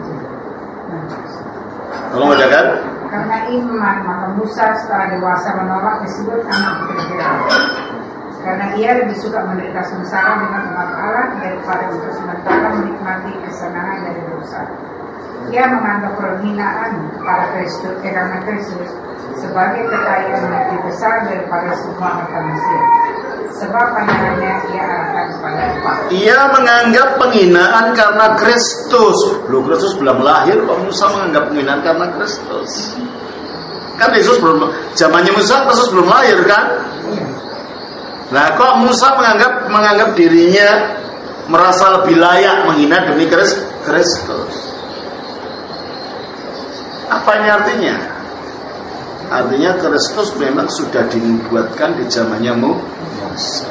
Tolong bacakan. Karena iman maka Musa setelah dewasa menolak disebut anak putri Firaun. Karena ia lebih suka menderita sengsara dengan umat Allah daripada untuk sementara menikmati kesenangan dari dosa. Ia menganggap penghinaan karena Kristus sebagai kekayaan yang lebih besar daripada semua manusia. Sebab pandangannya ia arahkan kepada Allah. Ia menganggap penghinaan karena Kristus. Loh, Kristus belum lahir kok Musa menganggap penghinaan karena Kristus? Kan Yesus belum, zamannya Musa Kristus belum lahir kan? Nah, kok Musa menganggap dirinya merasa lebih layak menghina demi Kristus? Apa ini artinya? Artinya Kristus memang sudah dinubuatkan di zamannya Musa.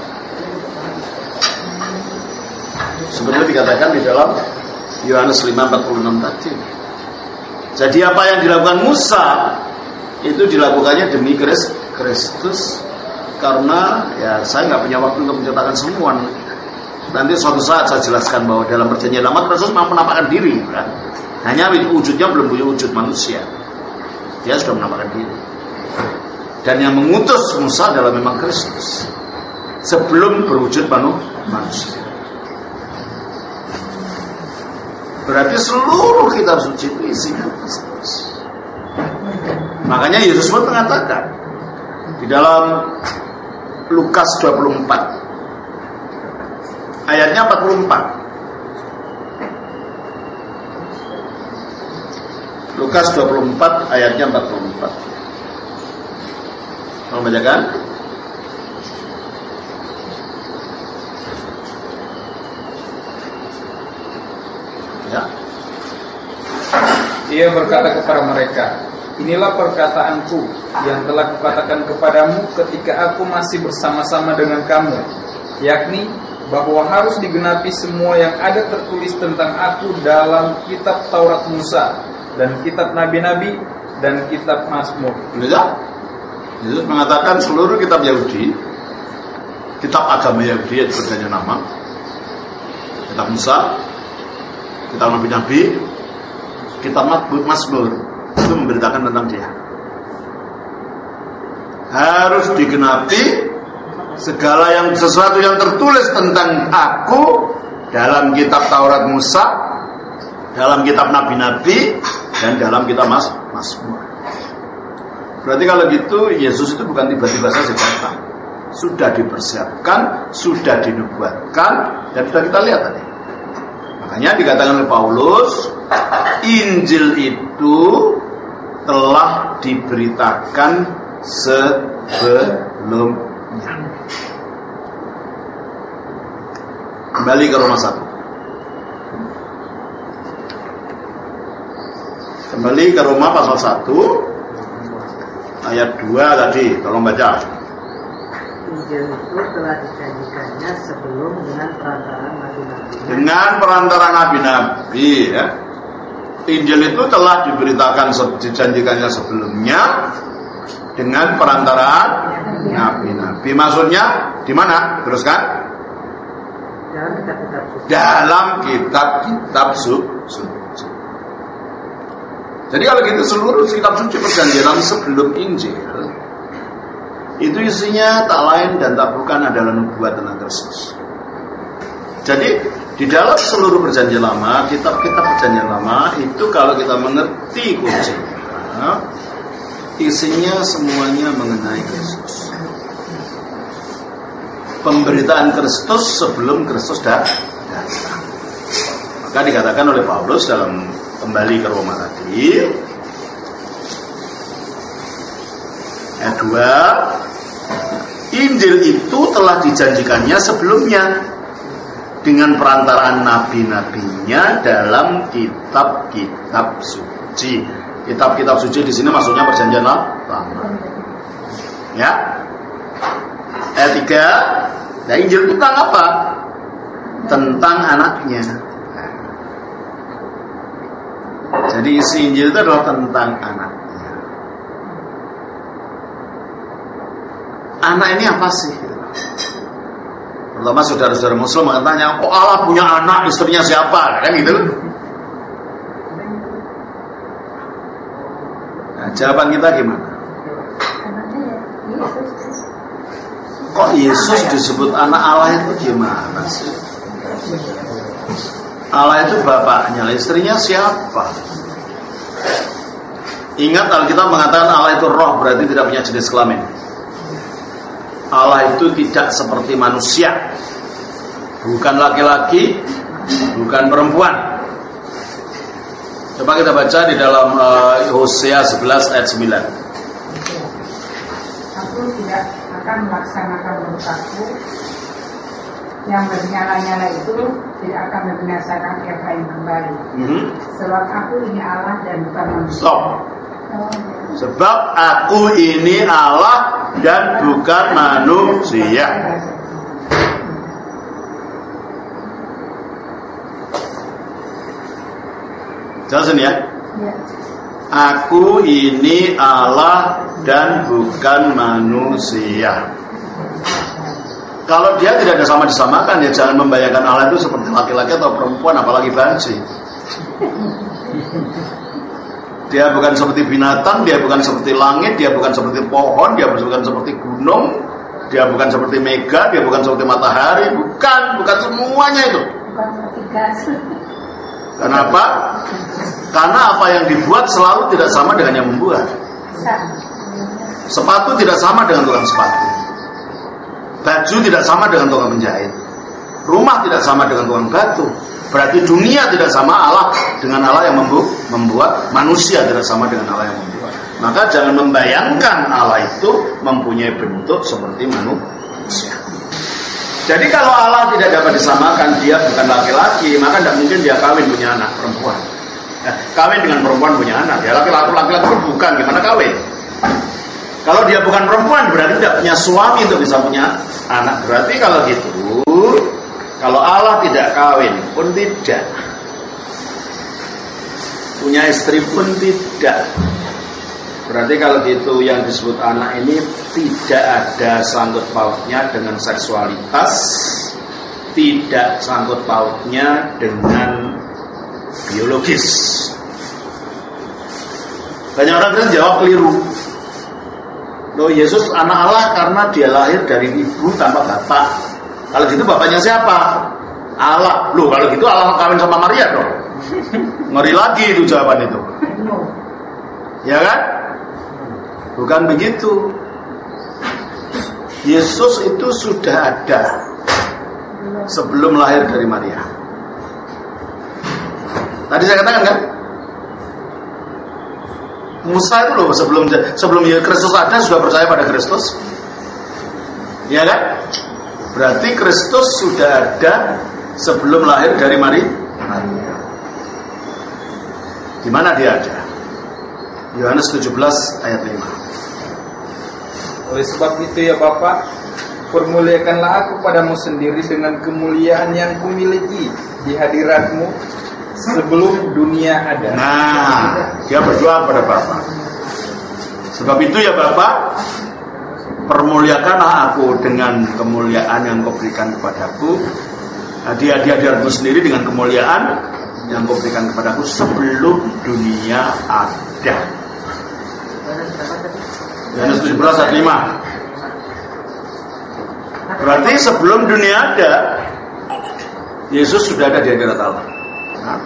Sebenarnya dikatakan di dalam Yohanes 5:46 tadi. Jadi apa yang dilakukan Musa itu dilakukannya demi Kristus. Karena ya saya nggak punya waktu untuk menceritakan semua. Nanti suatu saat saya jelaskan bahwa dalam perjanjian lama Kristus mampu menampakkan diri, kan? Hanya wujudnya belum punya wujud manusia. Dia sudah menampakkan diri. Dan yang mengutus Musa adalah memang Kristus sebelum berwujud manusia. Berarti seluruh kitab suci itu isinya Kristus. Makanya Yesus pun mengatakan di dalam Lukas 24 ayatnya 44. Lukas 24 ayatnya 44. Mau bacakan? Ya. Ia berkata kepada mereka, inilah perkataanku yang telah kukatakan kepadamu ketika aku masih bersama-sama dengan kamu, yakni bahwa harus digenapi semua yang ada tertulis tentang aku dalam kitab Taurat Musa dan kitab Nabi-Nabi dan kitab Mazmur. Yesus mengatakan seluruh kitab Yahudi, kitab agama Yahudi yang berganti nama, kitab Musa, kitab Nabi-Nabi, kitab Mazmur itu memberitakan tentang dia. Harus digenapi segala sesuatu yang tertulis tentang aku dalam kitab Taurat Musa, dalam kitab Nabi-Nabi, dan dalam kitab Mazmur. Berarti kalau gitu Yesus itu bukan tiba-tiba saja datang. Sudah dipersiapkan, sudah dinubuatkan, dan sudah kita lihat tadi. Makanya dikatakan oleh Paulus, Injil itu telah diberitakan sebelumnya. Kembali ke Roma 1. Kembali ke Roma pasal 1 ayat 2 tadi, tolong baca. Injil itu telah dijanjikannya sebelum dengan perantaraan nabi-nabi. Dengan perantaraan nabi-nabi, ya. Injil itu telah diberitakan, dijanjikannya sebelumnya dengan perantaraan nabi-nabi. Maksudnya di mana? Teruskan. Dalam kitab-kitab suci. Jadi kalau gitu seluruh kitab suci perjanjian sebelum Injil itu isinya tak lain dan tak bukan adalah nubuat tentang Kristus. Jadi di dalam seluruh perjanjian lama, kitab-kitab perjanjian lama itu kalau kita mengerti kuncinya, isinya semuanya mengenai Kristus. Pemberitaan Kristus sebelum Kristus datang. Maka dikatakan oleh Paulus dalam kembali ke Roma tadi, ayat 2, Injil itu telah dijanjikannya sebelumnya dengan perantaraan nabi-nabinya dalam kitab-kitab suci. Kitab-kitab suci di sini maksudnya perjanjian lama. Ya. Ayat 3, nah Injil itu tentang apa? Tentang anaknya. Jadi isi Injil itu adalah tentang anaknya. Anak ini apa sih? Pertama saudara-saudara Muslim akan tanya, kok Allah punya anak, istrinya siapa? Kan gitu. Nah, jawaban kita gimana? Kok Yesus disebut anak Allah itu gimana sih? Allah itu bapaknya, istrinya siapa? Ingat Alkitab mengatakan Allah itu roh, berarti tidak punya jenis kelamin. Allah itu tidak seperti manusia, bukan laki-laki, bukan perempuan. Coba kita baca di dalam Hosea 11 ayat 9. Aku tidak akan melaksanakan berkatku yang bernyala-nyala itu, tidak akan membinasakan Efraim kembali. Sebab aku ini Allah dan bukan manusia. Stop. Sebab aku ini Allah dan bukan manusia. Jelasin ya. Aku ini Allah dan bukan manusia. Kalau dia tidak disamakan, ya jangan membayangkan Allah itu seperti laki-laki atau perempuan, apalagi banci. Dia bukan seperti binatang, dia bukan seperti langit, dia bukan seperti pohon, dia bukan seperti gunung, dia bukan seperti mega, dia bukan seperti matahari, bukan semuanya itu. Kenapa? Karena apa yang dibuat selalu tidak sama dengan yang membuat. Sepatu tidak sama dengan tukang sepatu. Baju tidak sama dengan tukang penjahit. Rumah tidak sama dengan tukang batu. Berarti dunia tidak sama Allah dengan Allah yang membuat. Manusia tidak sama dengan Allah yang membuat. Maka jangan membayangkan Allah itu mempunyai bentuk seperti manusia. Jadi kalau Allah tidak dapat disamakan, dia bukan laki-laki, maka tidak mungkin dia kawin punya anak perempuan. Kawin dengan perempuan punya anak, ya laki-laki bukan, gimana kawin? Kalau dia bukan perempuan, berarti tidak punya suami untuk bisa punya anak. Berarti kalau gitu, kalau Allah tidak kawin pun tidak, punya istri pun tidak, berarti kalau gitu yang disebut anak ini tidak ada sangkut pautnya dengan seksualitas, tidak sangkut pautnya dengan biologis. Banyak orang Kristen jawab keliru. Loh, Yesus anak Allah karena dia lahir dari ibu tanpa bapak. Kalau gitu bapaknya siapa? Allah. Loh, kalau gitu Allah kawin sama Maria dong. Ngeri lagi itu jawaban itu. Ya kan? Bukan begitu. Yesus itu sudah ada sebelum lahir dari Maria. Tadi saya katakan kan, Musa itu loh sebelum Kristus ada sudah percaya pada Kristus. Ya kan? Berarti Kristus sudah ada sebelum lahir dari Maria. Di mana dia ada? Yohanes 17 ayat 5. Oleh sebab itu ya Bapa, permuliakanlah aku padamu sendiri dengan kemuliaan yang kumiliki di hadiratmu sebelum dunia ada. Nah, dia berdoa pada Bapa. Sebab itu ya Bapa, permuliakanlah aku dengan kemuliaan yang kau berikan kepadaku. Di hadiratmu sendiri dengan kemuliaan yang kau berikan kepadaku sebelum dunia ada. Yohanes 17 ayat 5. Berarti sebelum dunia ada, Yesus sudah ada di hadirat Allah. Nah.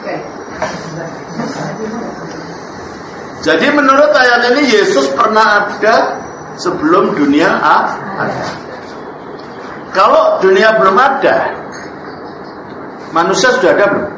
Jadi menurut ayat ini Yesus pernah ada sebelum dunia ada. Kalau dunia belum ada, manusia sudah ada belum?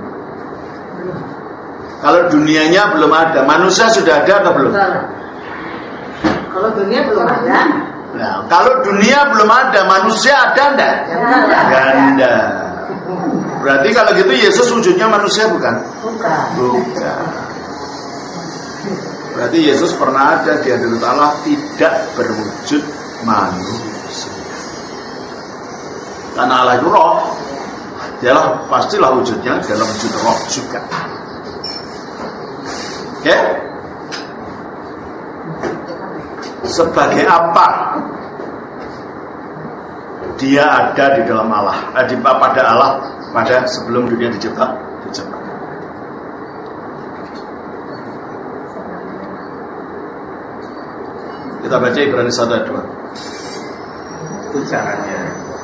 Kalau dunianya belum ada, manusia sudah ada atau belum? Kalau dunia belum ada. Nah, kalau dunia belum ada, manusia ada enggak? Ada. Berarti kalau gitu Yesus wujudnya manusia bukan? Bukan. Berarti Yesus pernah ada di hadirat Allah tidak berwujud manusia. Karena Allah itu roh, dialah pastilah wujudnya dalam wujud roh juga. Oke? Sebagai apa dia ada di dalam Allah, pada Allah pada sebelum dunia diciptakan. Kita baca Ibrani 1 ayat 2. Itu caranya.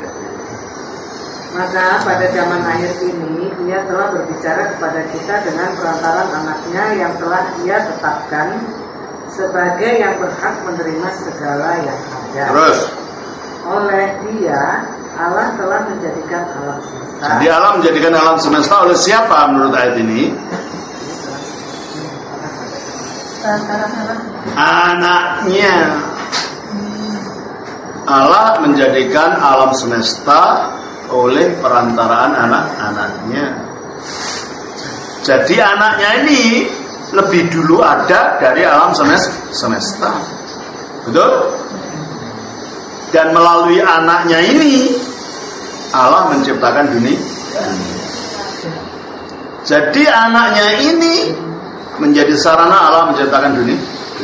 Maka pada zaman akhir ini Dia telah berbicara kepada kita dengan perantaran anaknya yang telah Dia tetapkan sebagai yang berhak menerima segala yang ada. Terus. Oleh Dia Allah telah menjadikan alam semesta. Jadi Allah menjadikan alam semesta oleh siapa menurut ayat ini? Anaknya. Allah menjadikan alam semesta oleh perantaraan anak-anaknya. Jadi anaknya ini lebih dulu ada dari alam semesta. Betul? Dan melalui anaknya ini Allah menciptakan dunia. Jadi anaknya ini menjadi sarana Allah menciptakan dunia.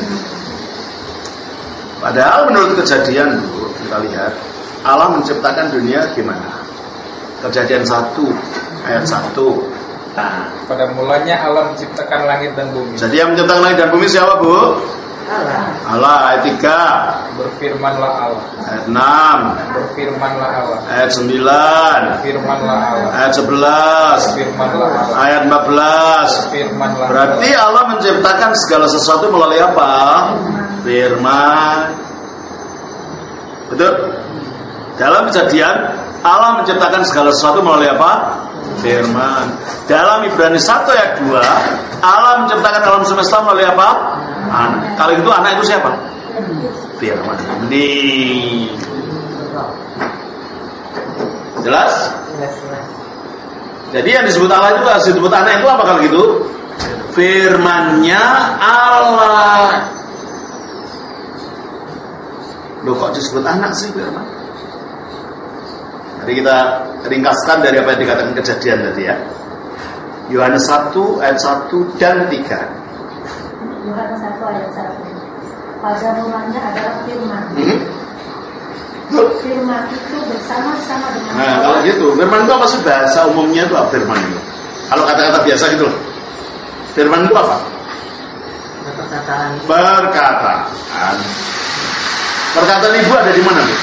Padahal menurut Kejadian dulu kita lihat Allah menciptakan dunia gimana? Kejadian 1 ayat 1. Nah, pada mulanya Allah menciptakan langit dan bumi. Jadi yang menciptakan langit dan bumi siapa, Bu? Allah. Ayat 3. Berfirmanlah Allah. Ayat 6. Berfirmanlah Allah. Ayat 9. Berfirmanlah Allah. Ayat 11. Berfirmanlah Allah. Ayat 14. Berfirmanlah. Berarti Allah menciptakan segala sesuatu melalui apa? Firman. Betul? Dalam Kejadian Allah menciptakan segala sesuatu melalui apa? Firman. Dalam Ibrani 1 ayat 2 Allah menciptakan alam semesta melalui apa? Anak. Kalau itu anak itu siapa? Firman. Nih. Jelas? Jadi yang disebut Allah itu, disebut anak itu apa kalau gitu? Firman-Nya Allah. Loh kok disebut anak sih firman? Jadi kita ringkaskan dari apa yang dikatakan Kejadian tadi ya. Yohanes 1 ayat 1 dan 3. Yohanes 1 ayat 1. Pada mulanya adalah firman. Firman itu bersama-sama dengan Nah, kalau gitu, firman itu apa sih bahasa umumnya itu apa firman itu? Kalau kata-kata biasa gitu loh. Firman itu apa? Perkataan. Perkataan ibu ada di mana, Bu?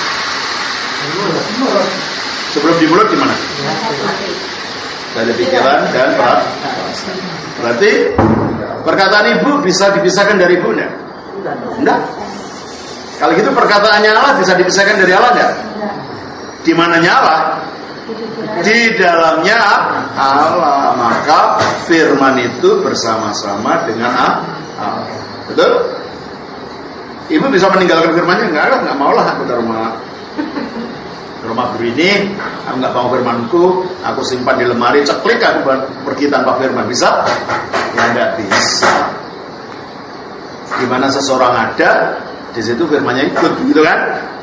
Sebelum di mulut di mana? Dari pikiran dan perasaan. Berarti perkataan ibu bisa dipisahkan dari ibu enggak? Enggak. Kalau gitu perkataannya Allah bisa dipisahkan dari Allah enggak? Di mananya Allah? Di dalamnya Allah. Maka firman itu bersama-sama dengan Allah. Betul? Ibu bisa meninggalkan firmannya? Enggak mau lah aku ke rumah begini, aku nggak mau firmanku, aku simpan di lemari, ceklik aku pergi tanpa firman, bisa? Ya nggak bisa. Di mana seseorang ada, di situ firman-Nya ikut, gitu kan?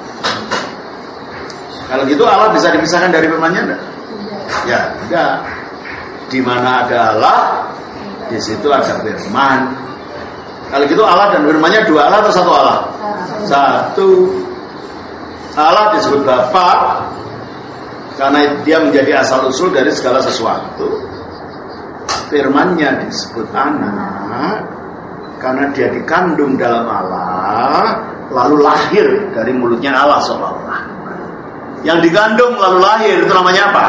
Kalau gitu Allah bisa dipisahkan dari firman-Nya enggak? Ya, enggak. Di mana ada Allah, di situ ada firman. Kalau gitu Allah dan firman-Nya dua Allah atau satu Allah? Satu. Allah disebut Bapa karena dia menjadi asal usul dari segala sesuatu. Firman-Nya disebut Anak karena dia dikandung dalam Allah, lalu lahir dari mulutnya Allah seolah-olah. Yang dikandung lalu lahir itu namanya apa?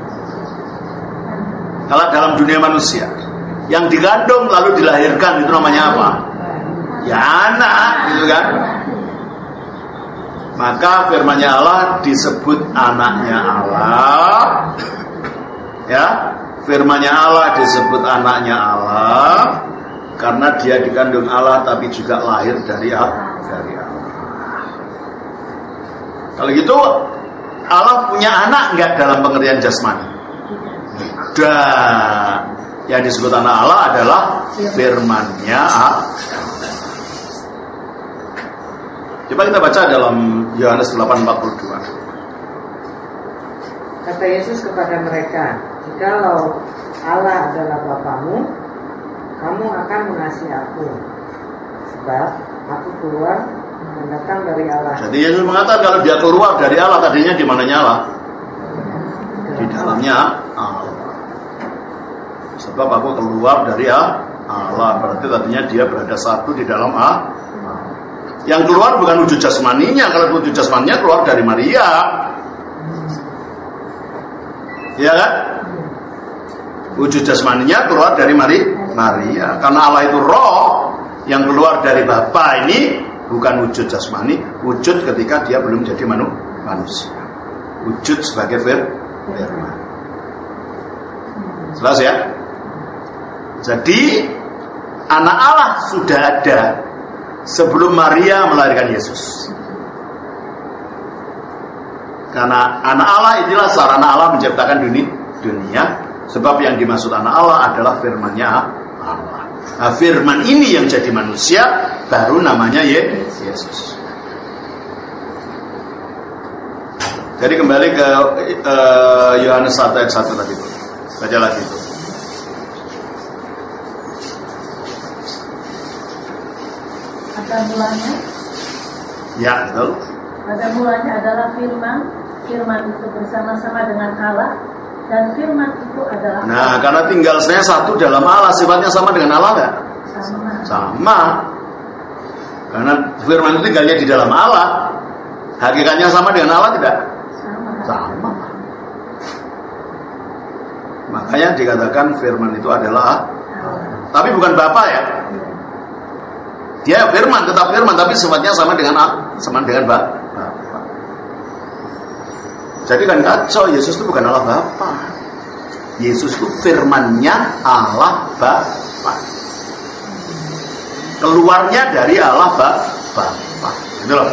Kalau dalam dunia manusia, yang dikandung lalu dilahirkan itu namanya apa? Ya anak, gitu kan? Maka firman-Nya Allah disebut anaknya Allah. Ya, firman-Nya Allah disebut anaknya Allah karena dia dikandung Allah tapi juga lahir dari Allah. Kalau gitu Allah punya anak enggak dalam pengertian jasmani? Tidak. Yang disebut anak Allah adalah firman-Nya Allah. Coba kita baca dalam Yohanes 8:42. Kata Yesus kepada mereka, "Jikalau Allah adalah Bapamu, kamu akan mengasihi aku, sebab aku keluar dan datang dari Allah." Jadi Yesus mengatakan kalau dia keluar dari Allah, tadinya di mananya Allah? Di dalamnya Allah. Sebab aku keluar dari Allah, berarti tadinya dia berada satu di dalam Allah. Yang keluar bukan wujud jasmaninya. Kalau wujud jasmaninya keluar dari Maria, ya kan? Wujud jasmaninya keluar dari Maria. Karena Allah itu roh, yang keluar dari Bapa ini bukan wujud jasmani, wujud ketika dia belum jadi manusia. Wujud sebagai firman. Jelas ya? Jadi anak Allah sudah ada sebelum Maria melahirkan Yesus. Karena anak Allah inilah sarana Allah menciptakan dunia. Sebab yang dimaksud anak Allah adalah firman-Nya Allah. Nah, firman ini yang jadi manusia baru namanya Yesus. Jadi kembali ke Yohanes 1 ayat 1 tadi. Baca lagi itu. Pada mulanya, Ya, betul. pada mulanya adalah firman. Firman itu bersama-sama dengan Allah, dan firman itu adalah Nah, karena tinggalnya satu dalam Allah, sifatnya sama dengan Allah enggak? Sama. Karena firman itu tinggalnya di dalam Allah, hakikatnya sama dengan Allah tidak? Sama. Makanya dikatakan firman itu adalah Allah. Tapi bukan Bapa ya. Dia firman, tetap firman, tapi sifatnya sama dengan Bapa. Jadi kan kacau, Yesus itu bukan Allah Bapa. Yesus itu firman-Nya Allah Bapa. Keluarnya dari Allah Bapa. Gitu loh.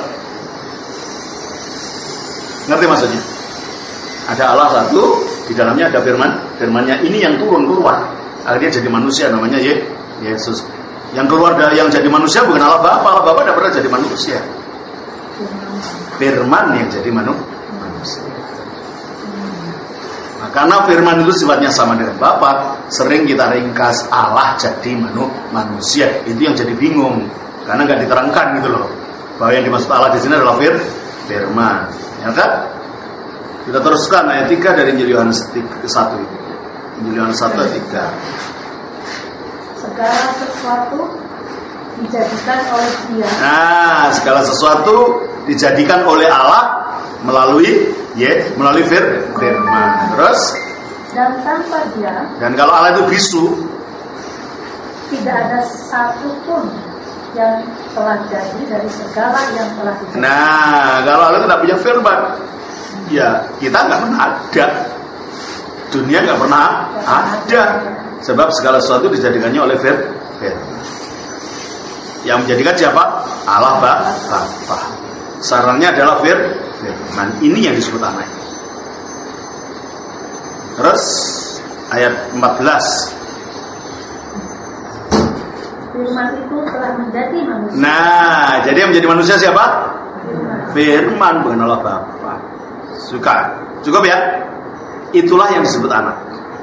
Ngerti maksudnya? Ada Allah satu, di dalamnya ada firman-Nya ini yang turun keluar. Akhirnya jadi manusia, namanya Yesus. Yang keluar dari yang jadi manusia bukan Allah Bapa. Allah Bapa tidak pernah jadi manusia. Firman yang jadi manusia. Nah, karena firman itu sifatnya sama dengan Bapa, sering kita ringkas Allah jadi manusia. Itu yang jadi bingung, karena nggak diterangkan gitu loh, bahwa yang dimaksud Allah di sini adalah firman. Ya kan? Kita teruskan ayat 3 dari Injil Yohanes 1 itu. Injil Yohanes 1 ayat 3. segala sesuatu dijadikan oleh Dia. Nah, segala sesuatu dijadikan oleh Allah melalui firman. Terus? Dan tanpa Dia, Dan kalau Allah itu bisu, tidak ada satu pun yang telah jadi dari segala yang telah dijadikan. nah, kalau Allah tidak punya firman, ya kita nggak pernah ada. Dunia nggak pernah ada. Sebab segala sesuatu dijadikannya oleh firman. Yang menjadikan siapa? Allah Bapa. Sarannya adalah firman. Ini yang disebut anak. Terus ayat 14. Firman itu telah menjadi manusia. Nah, jadi yang menjadi manusia siapa? Firman, bukan Allah Bapa. Cukup ya? Itulah yang disebut anak.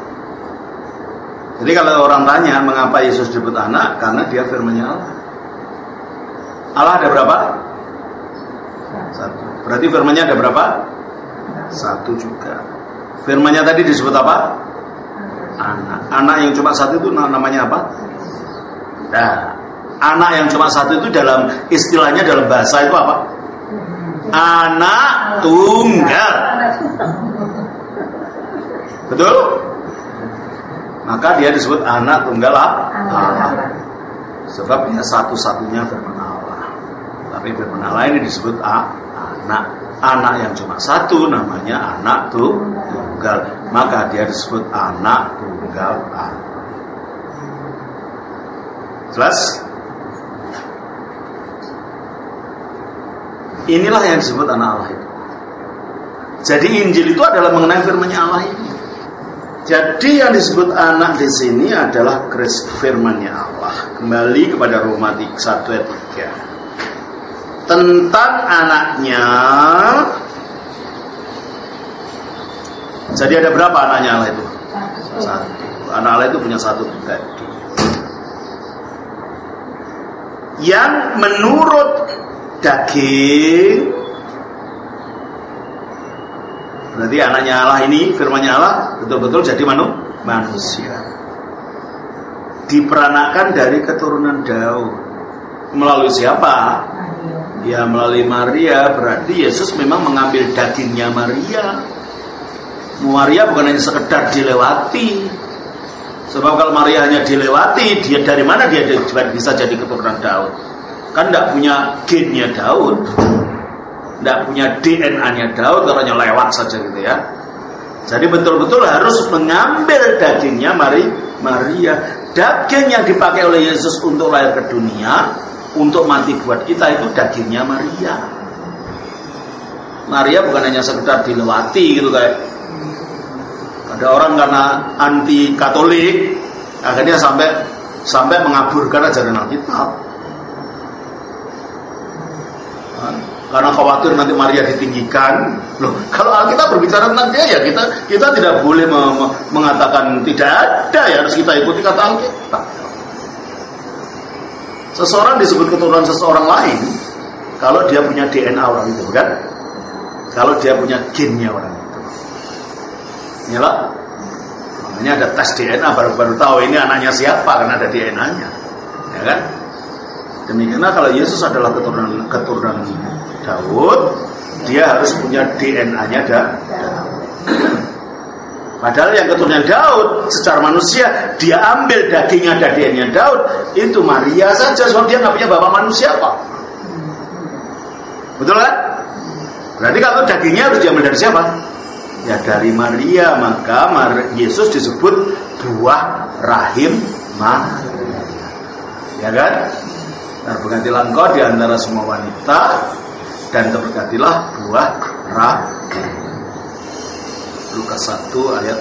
Jadi kalau orang tanya mengapa Yesus disebut anak, karena dia firman-Nya Allah. Allah ada berapa? Satu. Berarti firman-Nya ada berapa? Satu juga. Firman-Nya tadi disebut apa? Anak. Anak yang cuma satu itu namanya apa? Nah, anak yang cuma satu itu dalam istilahnya dalam bahasa itu apa? Anak tunggal. Betul? Maka dia disebut anak tunggal Allah. Sebab dia satu-satunya firman Allah. Tapi firman Allah ini disebut anak. Anak yang cuma satu namanya anak tunggal. Maka dia disebut anak tunggal Allah. Jelas? Inilah yang disebut anak Allah itu. Jadi Injil itu adalah mengenai firman-Nya Allah ini. Jadi yang disebut anak di sini adalah firman-Nya Allah. Kembali kepada Roma 1 ayat 3. Tentang anaknya. Jadi ada berapa anaknya Allah itu? Satu. Anak Allah itu punya satu pribadi. Yang menurut daging, berarti anaknya Allah ini, firman-Nya Allah betul-betul jadi manusia. Diperanakan dari keturunan Daud. Melalui siapa? Ya melalui Maria. Berarti Yesus memang mengambil dagingnya Maria. Maria bukan hanya sekedar dilewati. Sebab kalau Maria hanya dilewati, dia dari mana dia bisa jadi keturunan Daud? Kan tidak punya gennya Daud, tidak punya DNA-nya Daud, kalau hanya lewat saja gitu ya. Jadi betul-betul harus mengambil dagingnya Maria. Daging yang dipakai oleh Yesus untuk lahir ke dunia, untuk mati buat kita, itu dagingnya Maria. Maria bukan hanya sekedar dilewati gitu kayak ada orang karena anti Katolik akhirnya sampai mengaburkan ajaran Alkitab. Karena khawatir nanti Maria ditinggikan. Loh, kalau Alkitab berbicara tentang dia, ya kita tidak boleh mengatakan tidak ada, ya harus kita ikuti kata Alkitab. Seseorang disebut keturunan seseorang lain kalau dia punya DNA orang itu, kan? Kalau dia punya gennya orang itu. Inilah, makanya ada tes DNA, baru tahu ini anaknya siapa karena ada DNA-nya, ya kan? Demikianlah kalau Yesus adalah keturunan Daud, dia harus punya DNA-nya Daud. Padahal yang keturunan Daud secara manusia, dia ambil dagingnya dan DNA-nya Daud, itu Maria saja, sebab dia nggak punya bapak manusia kok. Betul kan? Berarti kalau dagingnya harus diambil dari siapa? Ya dari Maria. Maka Yesus disebut buah rahim Maria, ya kan? Terberkatilah engkau di antara semua wanita, dan terberkatilah buah rahim. Lukas 1 ayat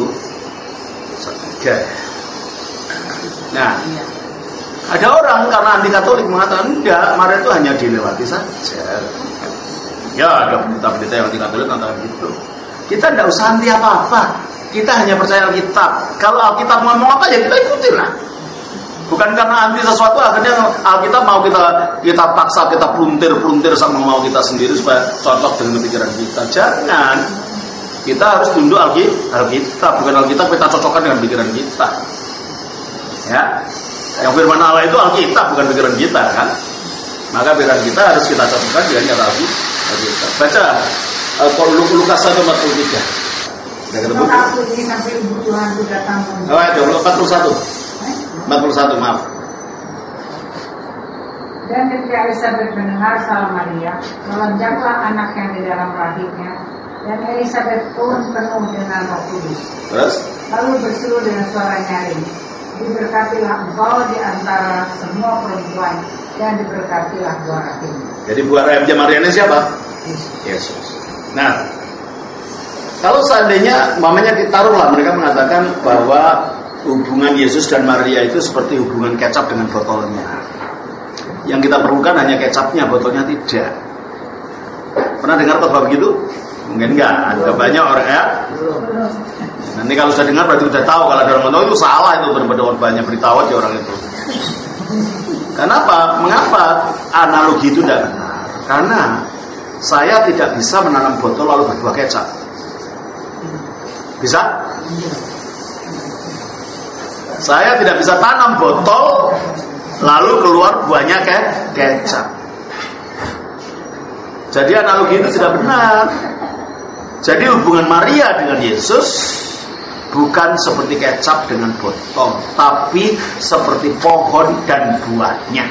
41. Nah, ada orang karena anti Katolik mengatakan enggak, Maria itu hanya dilewati saja. Ya, ada pendeta-pendeta yang anti Katolik mengatakan gitu. Kita tidak usah anti apa-apa, kita hanya percaya Alkitab. Kalau Alkitab ngomong apa ya kita ikutin lah. Bukan karena anti sesuatu akhirnya Alkitab mau kita paksa, kita peluntir sama mau kita sendiri supaya cocok dengan pikiran kita. Jangan. Kita harus tunduk Alkitab, bukan Alkitab kita cocokkan dengan pikiran kita. Ya. Yang firman Allah itu Alkitab, bukan pikiran kita, kan? Maka pikiran kita harus kita cocokkan dengan Alkitab. Baca Lukas 1:43. Sudah ketemu? Ini sampai ibu Tuhan sudah tampung. Oh, itu 41, maaf. Dan ketika Elizabeth mendengar salam Maria, melonjaklah anak yang di dalam rahimnya, dan Elizabeth pun penuh dengan Roh Kudus. Terus? Lalu berseru dengan suara nyaring, diberkatilah engkau di antara semua perempuan, dan diberkatilah buah rahimmu. Jadi buah rahimnya Maria ini siapa? Yesus. Nah, kalau seandainya mamanya ditaruhlah, mereka mengatakan bahwa hubungan Yesus dan Maria itu seperti hubungan kecap dengan botolnya. Yang kita perlukan hanya kecapnya, botolnya tidak. Pernah dengar khotbah begitu? Mungkin enggak, ada banyak orang ya. Nanti kalau sudah dengar berarti sudah tahu. Kalau ada orang tahu itu salah, itu benar-benar banyak beritahu aja orang itu. Kenapa? Mengapa analogi itu tidak benar? Karena saya tidak bisa menanam botol lalu berbuah kecap. Bisa? Saya tidak bisa tanam botol lalu keluar buahnya kecap. Jadi analogi itu tidak benar. Jadi hubungan Maria dengan Yesus bukan seperti kecap dengan botol, tapi seperti pohon dan buahnya.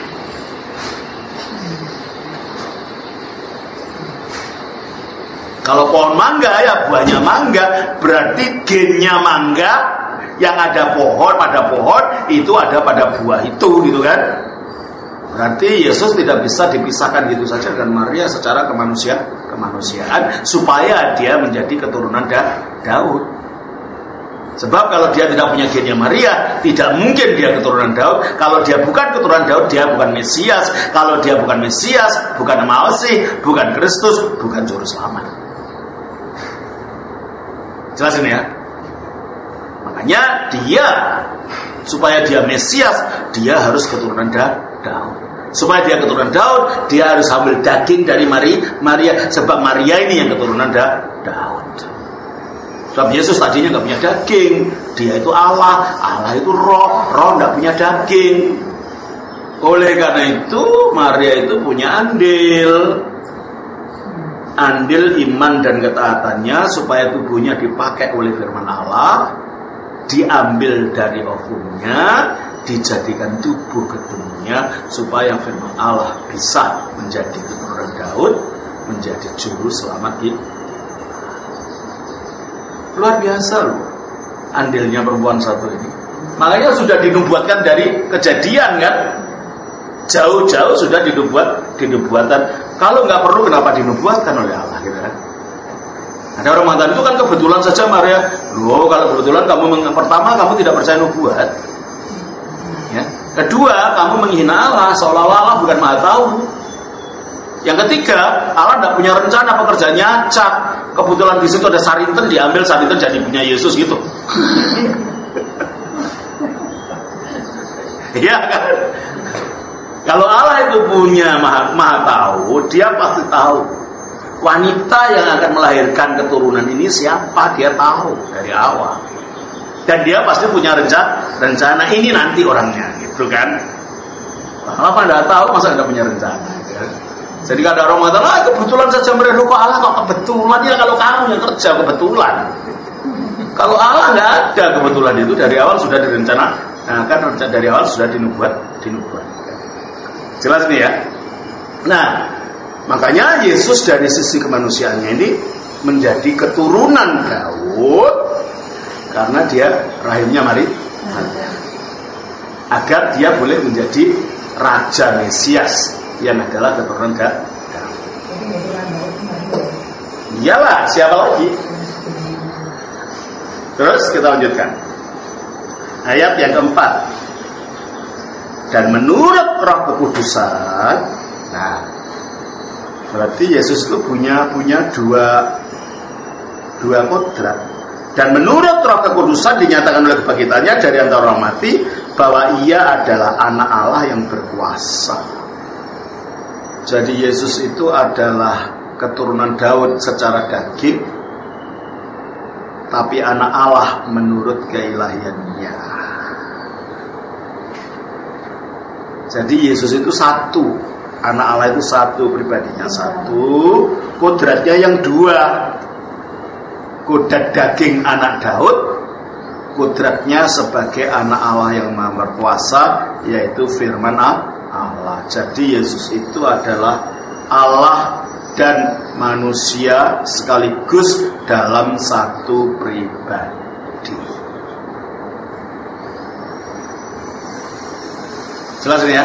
Kalau pohon mangga ya buahnya mangga, berarti gennya mangga, yang ada pohon pada pohon itu ada pada buah itu, gitu kan? Berarti Yesus tidak bisa dipisahkan gitu saja dengan Maria secara kemanusiaan supaya dia menjadi keturunan Daud. Sebab kalau dia tidak punya gennya Maria, tidak mungkin dia keturunan Daud. Kalau dia bukan keturunan Daud, dia bukan Mesias. Kalau dia bukan Mesias, bukan Masih, bukan Kristus, bukan Juru Selamat. Jelas ini ya? Makanya dia, supaya dia Mesias, dia harus keturunan Daud. Supaya dia keturunan Daud, dia harus ambil daging dari Maria. Sebab Maria ini yang keturunan Daud. Sebab Yesus tadinya nggak punya daging. Dia itu Allah, Allah itu roh nggak punya daging. Oleh karena itu Maria itu punya andil iman dan ketaatannya, supaya tubuhnya dipakai oleh firman Allah, diambil dari ovumnya, dijadikan tubuh keturunya, supaya firman Allah bisa menjadi keturunan Daud, menjadi juru selamat kita. Luar biasa loh andilnya perempuan satu ini. Makanya sudah dinubuatkan dari Kejadian kan, jauh-jauh sudah dinubuatkan. Kalau nggak perlu kenapa dinubuatkan oleh Allah gitu kan? Ada orang mengatakan itu kan kebetulan saja Maria. Loh, kalau kebetulan pertama kamu tidak percaya nubuat. Ya. Kedua, kamu menghina Allah, seolah-olah Allah bukan Maha Tahu. Yang ketiga, Allah tidak punya rencana pekerjaannya acak. Kebetulan di situ ada sarinten, diambil sarinten jadi punya Yesus gitu. Iya kan? Kalau Allah itu punya maha tahu, dia pasti tahu wanita yang akan melahirkan keturunan ini siapa, dia tahu dari awal. Dan dia pasti punya rencana ini nanti orangnya, gitu kan? Allah tidak tahu, masa tidak punya rencana? Gitu. Jadi kalau ada orang mengatakan, kebetulan saja mereka kok Allah kok kebetulan ya, kalau kamu yang kerja kebetulan. Kalau Allah nggak ada kebetulan, itu dari awal sudah direncanakan, kan dari awal sudah dinubuat. Jelas nih ya. Nah, makanya Yesus dari sisi kemanusiaannya ini menjadi keturunan Daud karena dia rahimnya Maria, agar dia boleh menjadi Raja Mesias yang adalah keturunan Daud. Iyalah, siapa lagi? Terus kita lanjutkan ayat yang keempat. Dan menurut Roh Kekudusan, nah, berarti Yesus itu punya dua kodrat. Dan menurut Roh Kekudusan dinyatakan oleh kebangkitannya dari antara orang mati bahwa ia adalah anak Allah yang berkuasa. Jadi Yesus itu adalah keturunan Daud secara daging, tapi anak Allah menurut keilahiannya. Jadi Yesus itu satu, anak Allah itu satu, pribadinya satu, kodratnya yang dua. Kodrat daging anak Daud, kodratnya sebagai anak Allah yang maha berkuasa, yaitu firman Allah. Jadi Yesus itu adalah Allah dan manusia sekaligus dalam satu pribadi. Jelas ini ya?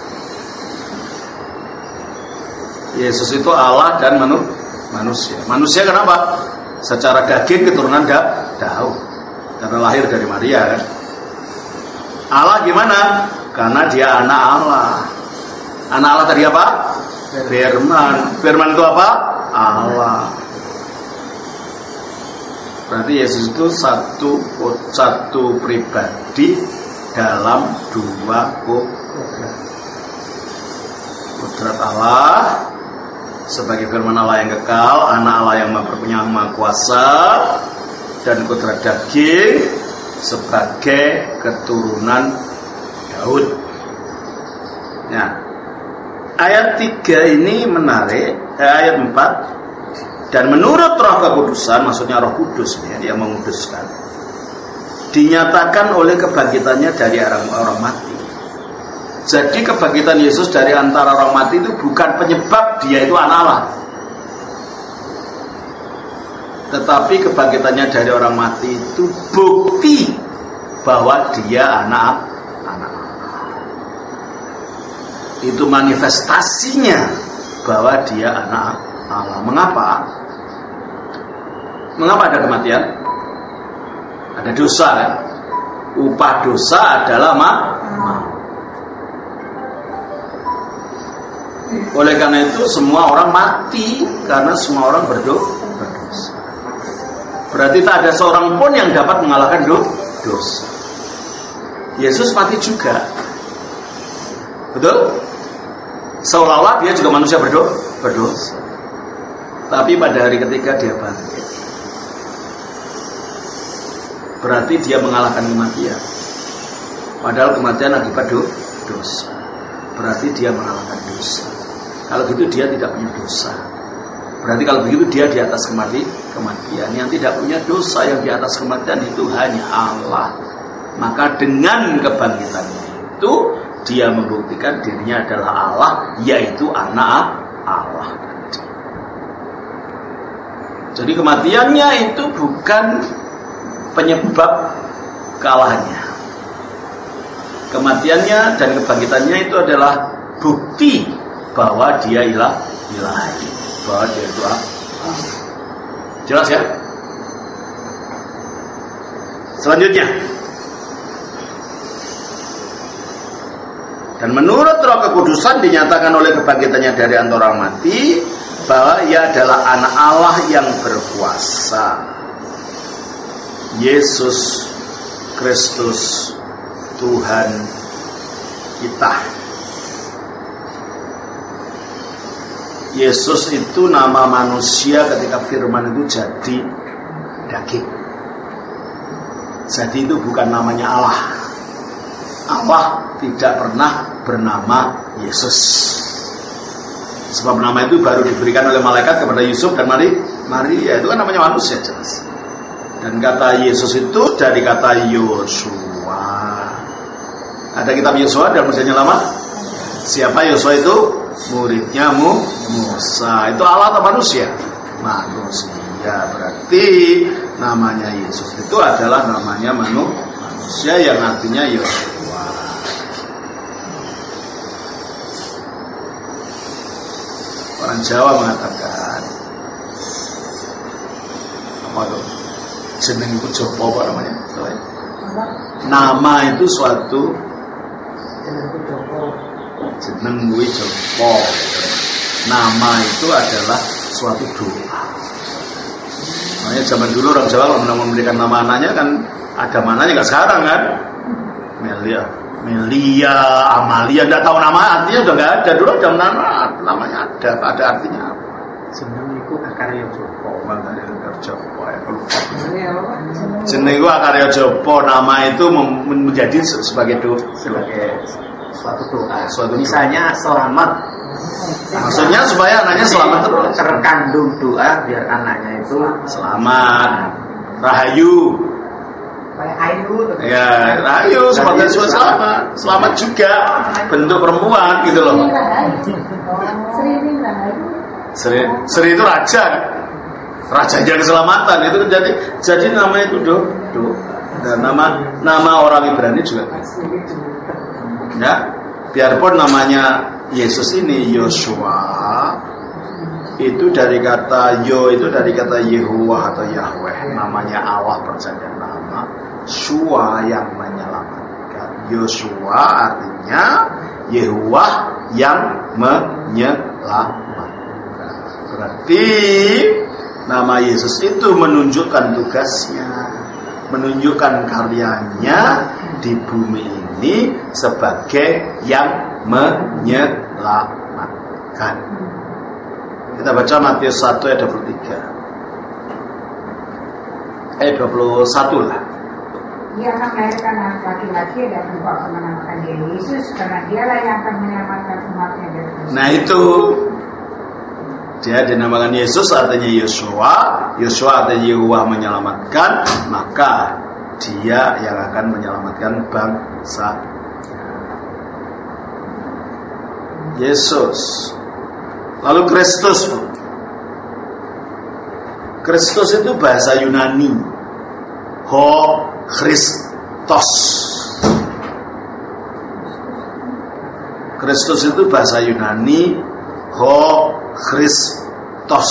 Yesus itu Allah dan manusia. Manusia kenapa? Secara daging keturunan Daud, karena lahir dari Maria kan. Allah gimana? Karena dia anak Allah. Anak Allah tadi apa? Firman. Firman itu apa? Allah. Berarti Yesus itu satu pribadi dalam dua kodrat. Kodrat Allah sebagai firman Allah yang kekal, anak Allah yang punya maha kuasa, dan kodrat daging sebagai keturunan Daud. Nah, ayat 3 ini menarik, ayat 4. Dan menurut Roh Kekudusan, maksudnya Roh Kudus yang menguduskan, dinyatakan oleh kebangkitannya dari orang mati. Jadi kebangkitan Yesus dari antara orang mati itu bukan penyebab dia itu anak Allah, tetapi kebangkitannya dari orang mati itu bukti bahwa dia anak Allah. Itu manifestasinya bahwa dia anak Allah. Mengapa? Mengapa ada kematian? Ada dosa kan? Upah dosa adalah maut. Oleh karena itu semua orang mati karena semua orang berdosa. Berarti tak ada seorang pun yang dapat mengalahkan dosa. Yesus mati juga. Betul? Seolah-olah dia juga manusia berdosa. Tapi pada hari ketiga dia bangkit. Berarti dia mengalahkan kematian. Padahal kematian akibat dosa. Berarti dia mengalahkan dosa. Kalau gitu dia tidak punya dosa. Berarti kalau begitu dia di atas kematian. Yang tidak punya dosa yang di atas kematian itu hanya Allah. Maka dengan kebangkitannya itu dia membuktikan dirinya adalah Allah, yaitu anak Allah. Jadi kematiannya itu bukan penyebab kalahnya. Kematiannya dan kebangkitannya itu adalah bukti bahwa dia ilahi, bahwa dia itu Allah. Jelas ya? Selanjutnya, dan menurut Roh Kekudusan dinyatakan oleh kebangkitannya dari antara orang mati bahwa ia adalah anak Allah yang berkuasa. Yesus Kristus Tuhan kita. Yesus itu nama manusia ketika firman itu jadi daging. Jadi itu bukan namanya Allah. Allah tidak pernah bernama Yesus. Sebab nama itu baru diberikan oleh malaikat kepada Yusuf dan Maria. Itu kan namanya manusia jelas. Dan kata Yesus itu dari kata Yosua. Ada kitab Yosua dalam Perjanjian Lama. Siapa Yosua itu? Muridnya Musa. Itu Allah atau manusia? Manusia. Berarti namanya Yesus itu adalah namanya manusia yang artinya Yosua. Orang Jawa mengatakan apa itu? Jeneng itu jopo apa namanya? Nama itu suatu jeneng kuwi jopo. Nama itu adalah suatu doa. Makanya zaman dulu orang Jawa kalau memberikan nama anaknya kan ada mananya, nggak sekarang kan? Melia, Amalia, nggak tahu nama artinya udah nggak ada. Dulu ada namanya ada artinya apa? Jeneng iku Akarya Jopo. Jeneng itu Akarya Jopo. Nama itu menjadi sebagai suatu doa. Misalnya selamat. Maksudnya supaya anaknya selamat terus. Terkandung doa biar anaknya itu selamat. Rahayu. Ya, rahayu sebagai selamat. Selamat juga bentuk perempuan gitu loh. Sri itu raja. Rajanya keselamatan itu jadi namanya itu do. Dan nama orang Ibrani juga. Ya, biarpun namanya Yesus ini Yosua, itu dari kata itu dari kata Yehuwah atau Yahweh, namanya Allah perjanjian lama. Shua yang menyelamatkan. Yosua artinya Yehuwah yang menyelamatkan. Berarti nama Yesus itu menunjukkan tugasnya, menunjukkan karyanya di bumi ini sebagai yang menyelamatkan. Kita baca Matius 1 ayat 23 ayat 21 lah. Dia akan melahirkan anak laki-laki dan engkau akan menamakan dia Yesus, karena dialah yang akan menyelamatkan umatnya dari dosa. Nah itu dia dinamakan Yesus artinya Yosua. Yosua artinya Yehuwah menyelamatkan. Maka dia yang akan menyelamatkan bangsa. Yesus. Lalu Kristus. Kristus itu bahasa Yunani. Ho Christos. Kristus itu bahasa Yunani. Ho Christos,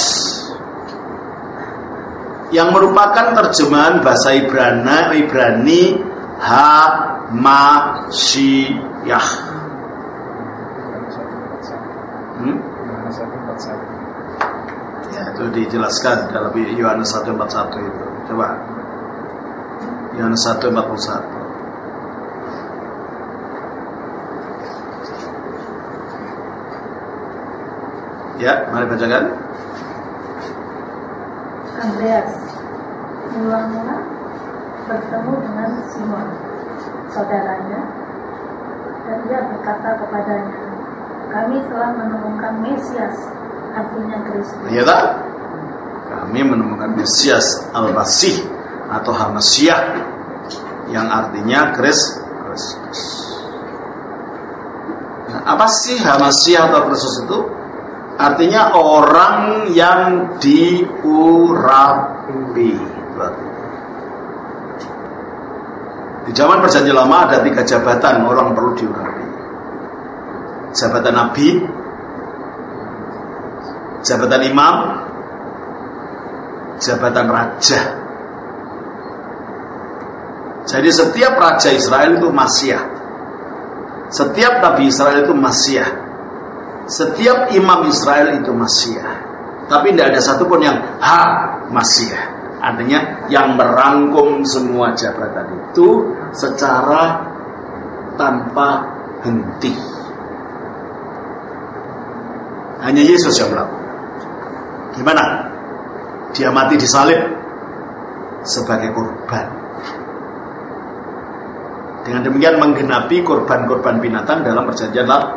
yang merupakan terjemahan bahasa Ibrani Ha-Ma-Shi-Yah. Ya, itu dijelaskan dalam Yohanes 1:41 itu. Coba Yohanes 1:41. Ya, mari bacakan. Andreas mula-mula bertemu dengan Simon, saudaranya, dan dia berkata kepadanya, kami telah menemukan Mesias, artinya Kristus. Iya tak? Kami menemukan Mesias Al-Masih atau Hamasiah, yang artinya Kristus. Nah, apa sih Hamasiah atau Kristus itu? Artinya orang yang diurapi. Di zaman Perjanjian Lama ada 3 jabatan orang perlu diurapi. Jabatan Nabi, jabatan Imam, jabatan Raja. Jadi setiap Raja Israel itu Masiah. Setiap Nabi Israel itu Masiah. Setiap imam Israel itu Masiah. Tapi tidak ada satupun yang Masiah. Artinya yang merangkum semua jabatan itu secara tanpa henti. Hanya Yesus yang melakukan. Gimana? Dia mati disalib sebagai korban. Dengan demikian menggenapi korban-korban binatang dalam Perjanjian Lama.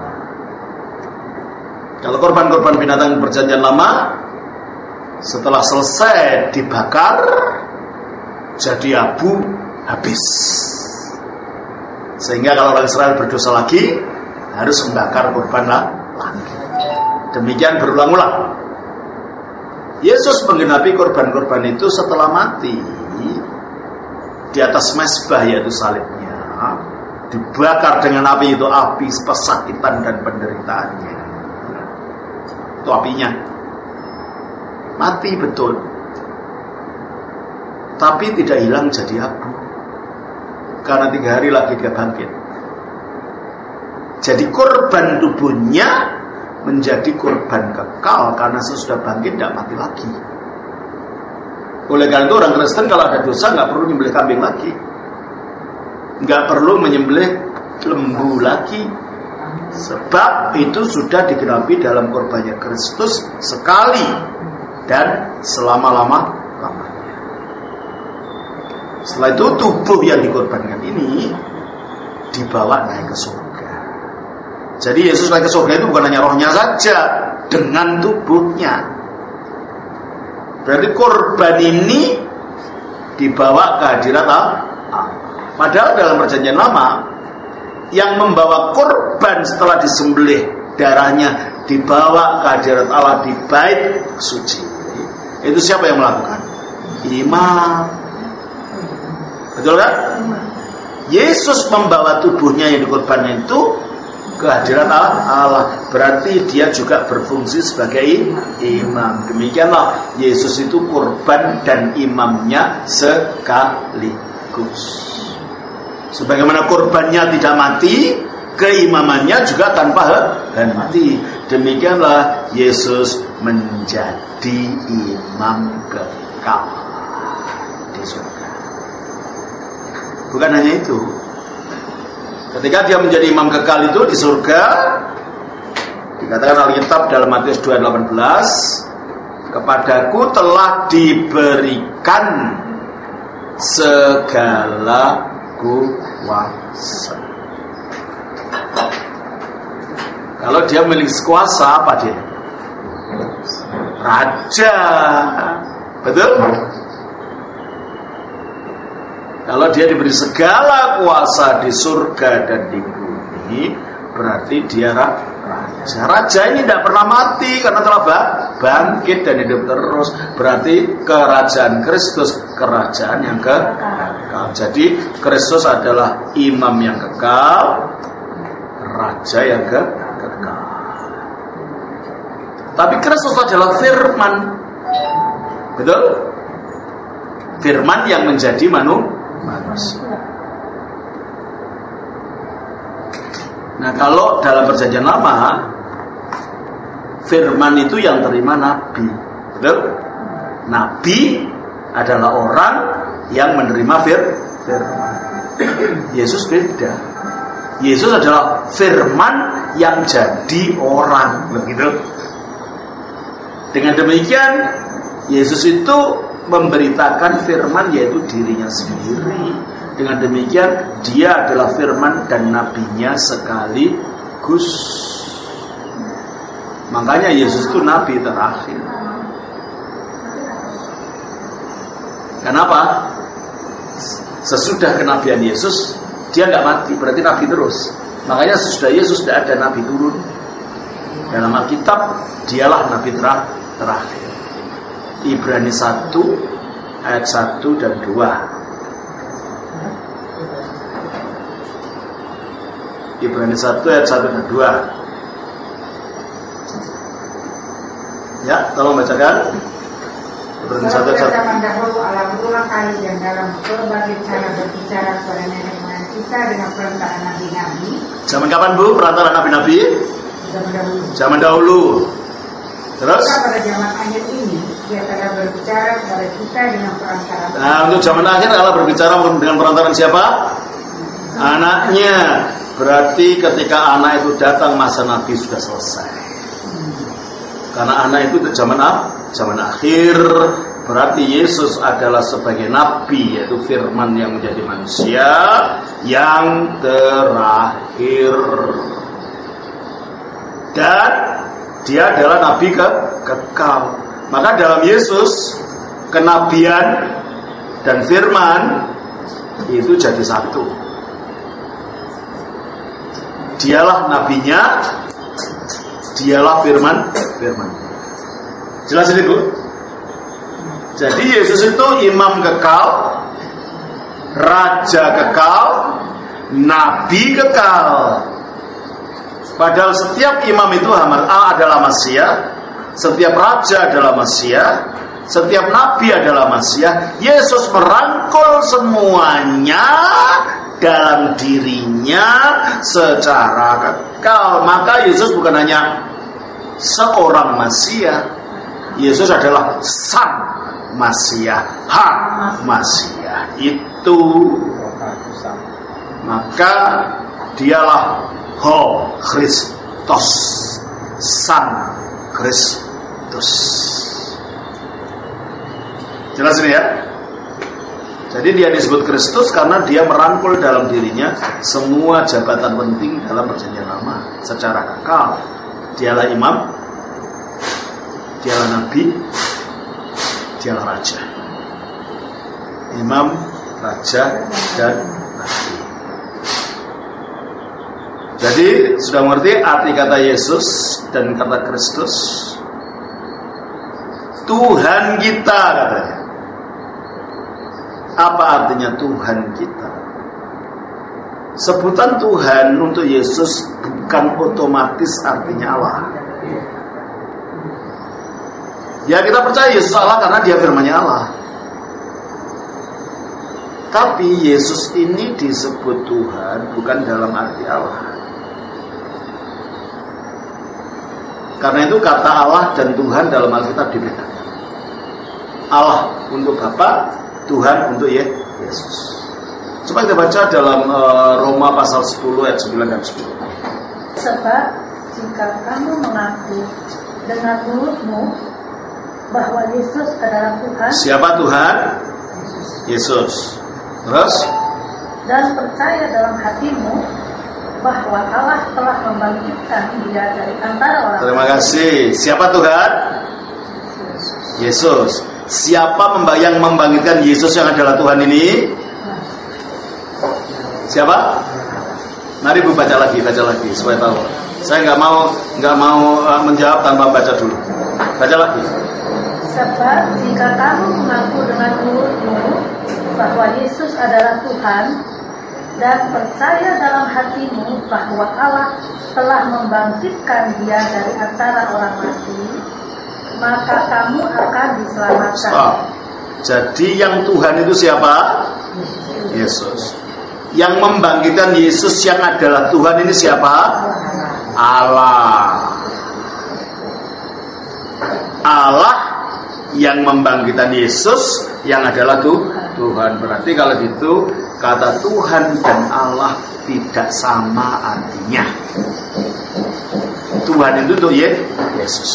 Kalau korban-korban binatang Perjanjian Lama setelah selesai dibakar jadi abu, habis. Sehingga kalau orang Israel berdosa lagi harus membakar korban lagi. Demikian berulang-ulang. Yesus menggenapi korban-korban itu setelah mati di atas mezbah, yaitu salibnya, dibakar dengan api, itu api pesakitan dan penderitaannya. Itu apinya mati betul, tapi tidak hilang jadi abu, karena 3 hari lagi dia bangkit. Jadi korban tubuhnya menjadi korban kekal, karena sesudah bangkit tidak mati lagi. Oleh karena itu orang Kristen kalau ada dosa nggak perlu menyembelih kambing lagi, nggak perlu menyembelih lembu lagi. Sebab itu sudah digenapi dalam korbannya Kristus sekali dan selama-lamanya. Setelah itu tubuh yang dikorbankan ini dibawa naik ke surga. Jadi Yesus naik ke surga itu bukan hanya rohnya saja, dengan tubuhnya. Berarti korban ini dibawa ke hadirat Allah. Padahal dalam Perjanjian Lama yang membawa korban setelah disembelih, darahnya dibawa ke hadirat Allah di bait suci, itu siapa yang melakukan? Imam. Betul kan? Yesus membawa tubuhnya yang dikorbankan itu ke hadirat Allah. Berarti dia juga berfungsi sebagai imam. Demikianlah Yesus itu korban dan imamnya sekaligus. Sebagaimana korbannya tidak mati, keimamannya juga tanpa henti. Demikianlah Yesus menjadi imam kekal di surga. Bukan hanya itu. Ketika dia menjadi imam kekal itu di surga, dikatakan Alkitab dalam Matius 2:18, kepadaku telah diberikan segala kuasa. Kalau dia memiliki kuasa, apa dia? Raja. Betul? Kalau dia diberi segala kuasa di surga dan di bumi, berarti dia raja. Raja ini tidak pernah mati karena telah bangkit dan hidup terus. Berarti kerajaan Kristus, kerajaan yang kekal. Jadi Kristus adalah imam yang kekal, raja yang kekal. Tapi Kristus adalah firman. Betul? Firman yang menjadi manusia. Nah, kalau dalam Perjanjian Lama, firman itu yang terima nabi. Betul? Nabi adalah orang yang menerima firman. Yesus beda. Yesus adalah firman yang jadi orang. Begitu. Dengan demikian, Yesus itu memberitakan firman, yaitu dirinya sendiri. Dengan demikian, dia adalah firman dan nabinya sekaligus. Makanya Yesus itu nabi terakhir. Kenapa? Sesudah kenabian Yesus, dia nggak mati, berarti nabi terus. Makanya sesudah Yesus tidak ada nabi turun. Dalam Alkitab, dialah nabi terakhir. Ibrani 1 ayat 1 dan 2. Ibrani 1 ayat 1 dan 2. Ya, tolong bacakan. Ibrani 1 ayat 1. Zaman dahulu Allah berulang kali dan dalam berbagai cara berbicara kepada nenek moyang kita dengan perantaraan nabi-nabi. Zaman kapan, Bu, perantaraan nabi-nabi? Zaman dahulu. Terus? Pada zaman akhir ini, dia telah berbicara kepada kita dengan perantaraan. Nah, untuk zaman akhir Allah berbicara dengan perantaraan siapa? Anaknya. Berarti ketika anak itu datang, masa nabi sudah selesai. Karena anak itu zaman akhir. Berarti Yesus adalah sebagai nabi, yaitu firman yang menjadi manusia yang terakhir. Dan dia adalah nabi kekal. Maka dalam Yesus, kenabian dan firman itu jadi satu. Dialah nabinya, dialah firman. Jelas ini, Bu? Jadi Yesus itu imam kekal, raja kekal, nabi kekal. Padahal setiap imam itu adalah Masiah, setiap raja adalah Masiah, setiap nabi adalah Masiah. Yesus merangkul semuanya dalam dirinya secara kekal. Maka Yesus bukan hanya seorang Masiah, Yesus adalah Sang Masiah, Masiah itu. Maka dialah Kristus, Sang Kristus. Jelas ini ya? Jadi dia disebut Kristus karena dia merangkul dalam dirinya semua jabatan penting dalam Perjanjian Lama secara kekal. Dialah imam, dialah nabi, dialah raja. Imam, raja, dan nabi. Jadi sudah mengerti arti kata Yesus dan kata Kristus? Tuhan kita katanya. Apa artinya Tuhan kita? Sebutan Tuhan untuk Yesus bukan otomatis artinya Allah. Ya, kita percaya Yesus Allah karena dia firman-Nya Allah. Tapi Yesus ini disebut Tuhan bukan dalam arti Allah. Karena itu kata Allah dan Tuhan dalam Alkitab dibedakan. Allah untuk Bapa, Tuhan untuk Yesus. Coba kita baca dalam Roma pasal 10 ayat 9 dan 10. Sebab jika kamu mengaku dengan mulutmu bahwa Yesus adalah Tuhan. Siapa Tuhan? Yesus. Terus? Dan percaya dalam hatimu bahwa Allah telah membangkitkan Dia dari antara orang. Terima kasih. Siapa Tuhan? Yesus. Siapa yang membangkitkan Yesus yang adalah Tuhan ini? Siapa? Mari Bu baca lagi supaya tahu. Saya nggak mau menjawab tanpa baca dulu. Baca lagi. Sebab jika kamu mengaku dengan mulutmu bahwa Yesus adalah Tuhan dan percaya dalam hatimu bahwa Allah telah membangkitkan Dia dari antara orang mati, maka kamu akan diselamatkan. Jadi yang Tuhan itu siapa? Yesus. Yang membangkitkan Yesus yang adalah Tuhan ini siapa? Allah. Allah yang membangkitkan Yesus yang adalah Tuhan. Berarti kalau gitu kata Tuhan dan Allah tidak sama artinya. Tuhan itu untuk Yesus.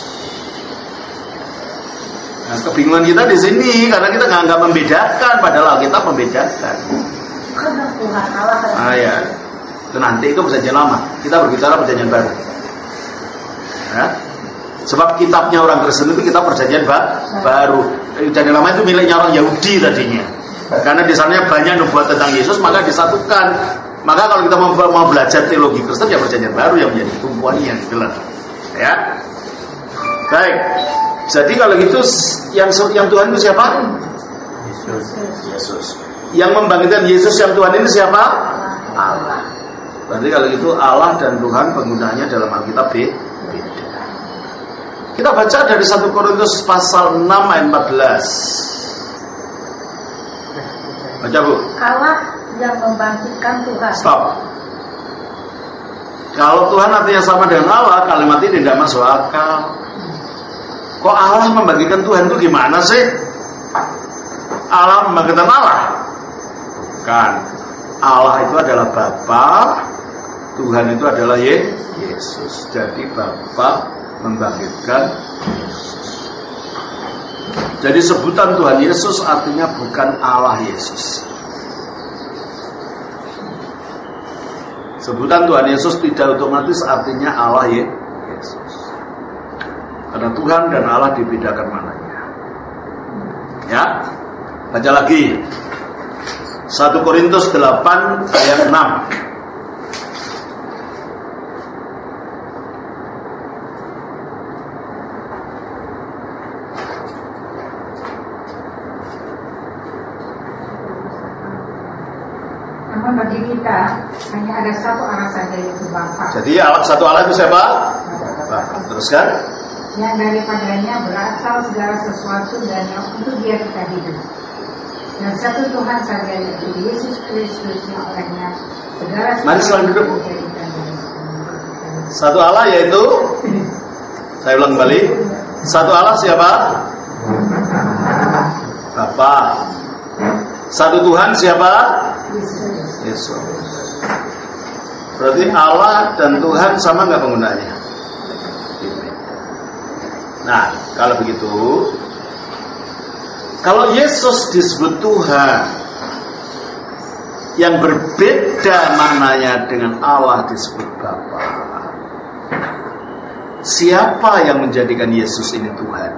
Nah, kebingungan kita di sini karena kita nggak membedakan, padahal kita membedakan. Karena Tuhan Allah. Ya. Itu nanti itu perjanjian lama. Kita berbicara perjanjian baru. Ya. Sebab kitabnya orang Kristen itu kita perjanjian baru. Perjanjian lama itu miliknya orang Yahudi tadinya. Karena di sana banyak nubuat tentang Yesus, maka disatukan. Maka kalau kita mau belajar teologi Kristen, ya perjanjian baru yang menjadi tumpuannya yang jelas. Ya. Baik. Jadi kalau gitu yang Tuhan itu siapa? Yesus. Yang membangkitkan Yesus yang Tuhan ini siapa? Allah. Berarti kalau gitu Allah dan Tuhan penggunaannya dalam Alkitab beda. Kita baca dari 1 Korintus pasal 6 ayat 14. Baca Bu. Allah yang membangkitkan Tuhan. Stop. Kalau Tuhan artinya sama dengan Allah, kalimat ini tidak masuk akal. Kok Allah membangkitkan Tuhan itu gimana sih? Allah membangkitkan Allah? Bukan. Allah itu adalah Bapa, Tuhan itu adalah Yesus. Jadi Bapa membangkitkan Yesus. Jadi sebutan Tuhan Yesus artinya bukan Allah Yesus. Sebutan Tuhan Yesus tidak otomatis artinya Allah Yesus. Karena Tuhan dan Allah dibedakan mananya. Ya, baca lagi 1 Korintus 8 ayat 6. Namun bagi kita hanya ada satu Allah saja, yaitu Bapa. Jadi satu Allah itu siapa? Bapa. Teruskan. Yang daripadanya berasal segala sesuatu dan yang untuk Dia kita hidup. Dan satu Tuhan saja, yaitu Yesus Kristus, yang olehnya segala sesuatu dijadikan. Satu Allah yaitu, saya ulang kembali, satu Allah siapa? Bapa. Satu Tuhan siapa? Yesus. Berarti Allah dan Tuhan sama nggak penggunaannya? Nah, kalau begitu, kalau Yesus disebut Tuhan yang berbeda maknanya dengan Allah disebut Bapa, siapa yang menjadikan Yesus ini Tuhan?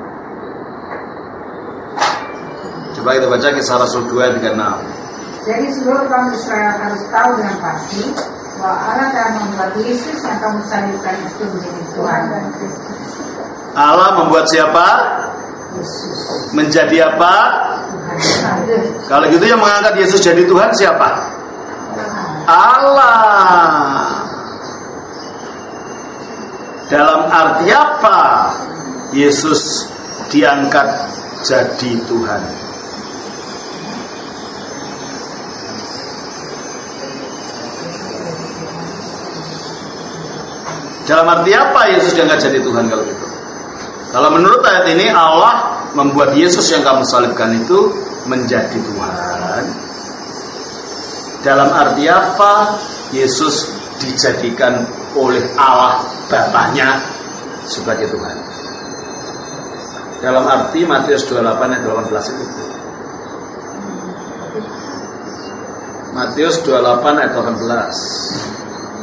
Coba kita baca Kisah Rasul 2 ayat 36. Jadi seluruh kaum Israel harus tahu dengan pasti bahwa Allah telah membuat Yesus yang kamu salibkan itu menjadi Tuhan dan Kristus. Allah membuat siapa? Yesus. Menjadi apa? Tuhan. Kalau gitu yang mengangkat Yesus jadi Tuhan siapa? Allah. Dalam arti apa Yesus diangkat jadi Tuhan? Dalam arti apa Yesus dia nggak jadi Tuhan kalau gitu? Kalau menurut ayat ini Allah membuat Yesus yang kamu salibkan itu menjadi Tuhan. Dalam arti apa Yesus dijadikan oleh Allah Bapaknya sebagai Tuhan? Dalam arti Matius 28 ayat 18 itu. Matius 28 ayat 18.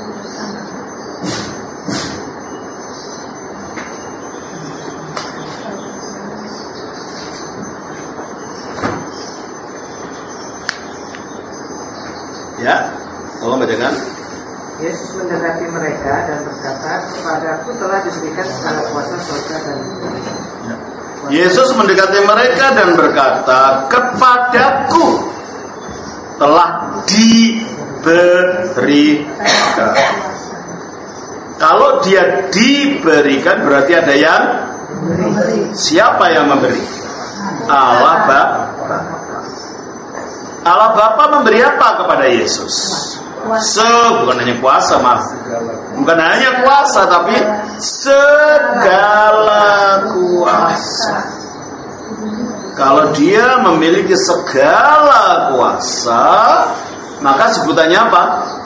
Ya, tolong bacakan. Yesus mendekati mereka dan berkata, "Kepadaku telah diberikan segala kuasa surga dan bumi." Yesus mendekati mereka dan berkata, "Kepadaku telah diberikan." Kalau dia diberikan berarti ada yang siapa yang memberi? Allah Bapa. Allah Bapa memberi apa kepada Yesus? Bukan hanya kuasa, maaf. Bukan hanya kuasa, tapi segala kuasa. Kalau dia memiliki segala kuasa, maka sebutannya apa?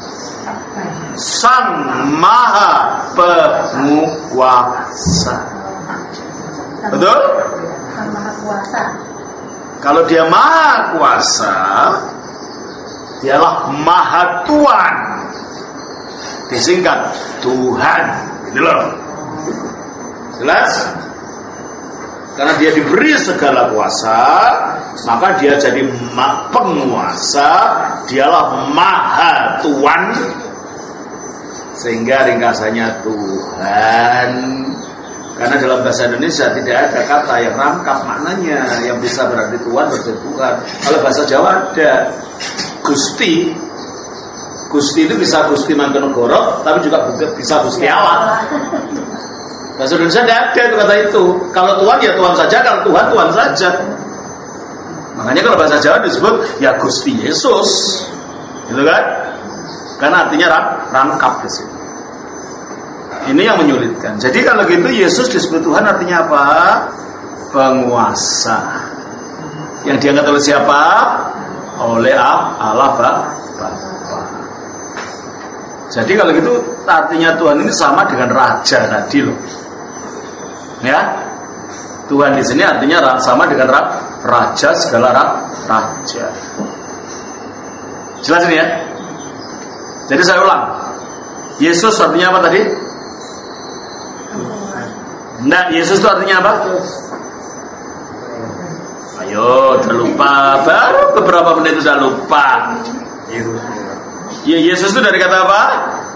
Sang Maha Penguasa. Betul? Sang Maha Kuasa. Kalau dia Maha Kuasa, dialah Maha Tuhan. Disingkat Tuhan. Gitu loh. Jelas? Karena dia diberi segala kuasa, maka dia jadi penguasa. Dialah Maha Tuhan. Sehingga ringkasannya Tuhan. Karena dalam bahasa Indonesia tidak ada kata yang rangkap maknanya yang bisa berarti Tuhan berarti Tuhan. Kalau bahasa Jawa ada Gusti. Gusti itu bisa Gusti Mangkunegoro, tapi juga bisa Gusti Allah. Bahasa Indonesia tidak ada itu kata itu. Kalau Tuhan ya Tuhan saja, kalau Tuhan Tuhan saja. Makanya kalau bahasa Jawa disebut ya Gusti Yesus, gitu kan? Karena artinya rangkap di sini. Ini yang menyulitkan. Jadi kalau gitu Yesus disebut Tuhan artinya apa? Penguasa. Yang diangkat oleh siapa? Oleh Allah Bapa. Jadi kalau gitu artinya Tuhan ini sama dengan raja tadi loh. Ya. Tuhan di sini artinya sama dengan raja, segala raja. Jelas ini ya? Jadi saya ulang. Yesus artinya apa tadi? Nah, Yesus itu artinya apa? Ayo, udah lupa. Baru beberapa menit udah lupa. Ya, Yesus itu dari kata apa?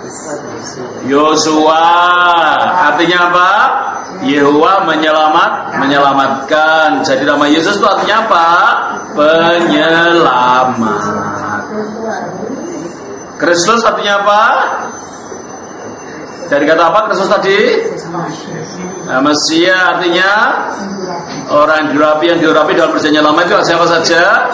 Yosua. Artinya apa? Yehowa menyelamatkan. Jadi nama Yesus itu artinya apa? Penyelamat. Kristus artinya apa? Dari kata apa Kristus tadi? Mesia artinya orang yang diurapi dalam perjanjian lama itu siapa saja?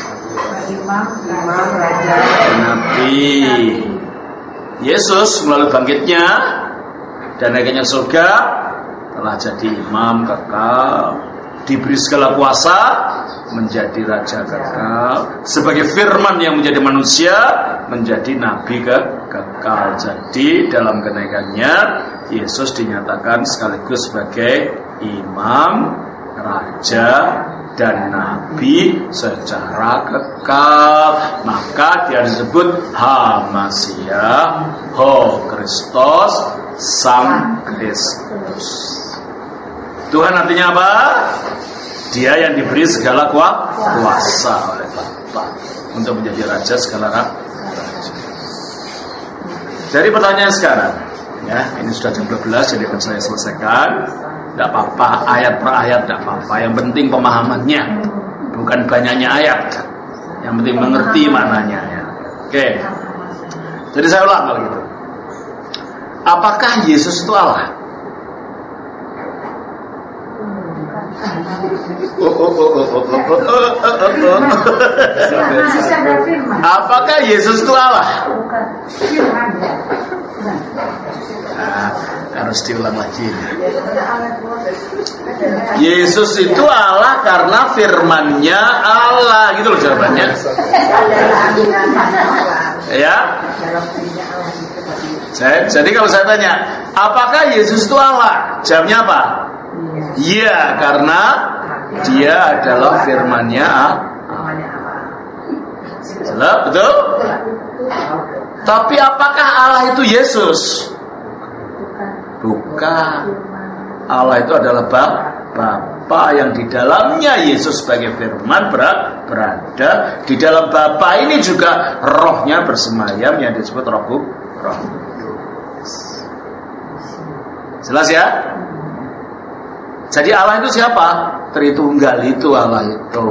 Nabi. Yesus melalui bangkitnya dan naiknya surga telah jadi imam kekal, diberi segala kuasa menjadi raja kekal, sebagai firman yang menjadi manusia menjadi nabi kekal. Jadi dalam kenaikannya Yesus dinyatakan sekaligus sebagai imam, raja dan nabi secara kekal. Maka dia disebut Ha-Masiah, Ho Kristus, Sang Kristus. Tuhan artinya apa? Dia yang diberi segala kuasa oleh Bapa untuk menjadi raja segala raja. Jadi pertanyaan sekarang, ya, ini sudah jam 12, jadi akan saya selesaikan. Tidak apa-apa, ayat per ayat tidak apa-apa. Yang penting pemahamannya, bukan banyaknya ayat. Yang penting mengerti maknanya. Ya. Oke. Jadi saya ulang kalau gitu. Apakah Yesus itu Allah? Apakah Yesus itu Allah? Harus diulang lagi. Yesus itu Allah karena firman-Nya Allah, gitu loh jawabannya. Ya. Jadi kalau saya tanya, apakah Yesus itu Allah? Jawabnya apa? Iya, karena Dia adalah firman-Nya Allah. Betul? Tapi apakah Allah itu Yesus? Bukan. Allah itu adalah Bapa yang di dalamnya Yesus sebagai firman berada. Di dalam Bapa ini juga rohnya bersemayam yang disebut roh kudus. Jelas ya? Jadi Allah itu siapa? Tritunggal itu Allah itu.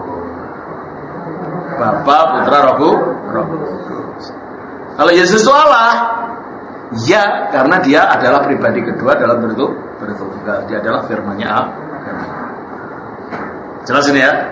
Bapa, Putra, Roh Kudus. Kalau Yesus itu Allah, ya, karena Dia adalah pribadi kedua dalam bentuk tunggal. Dia adalah firman-Nya Allah. Jelas ini ya?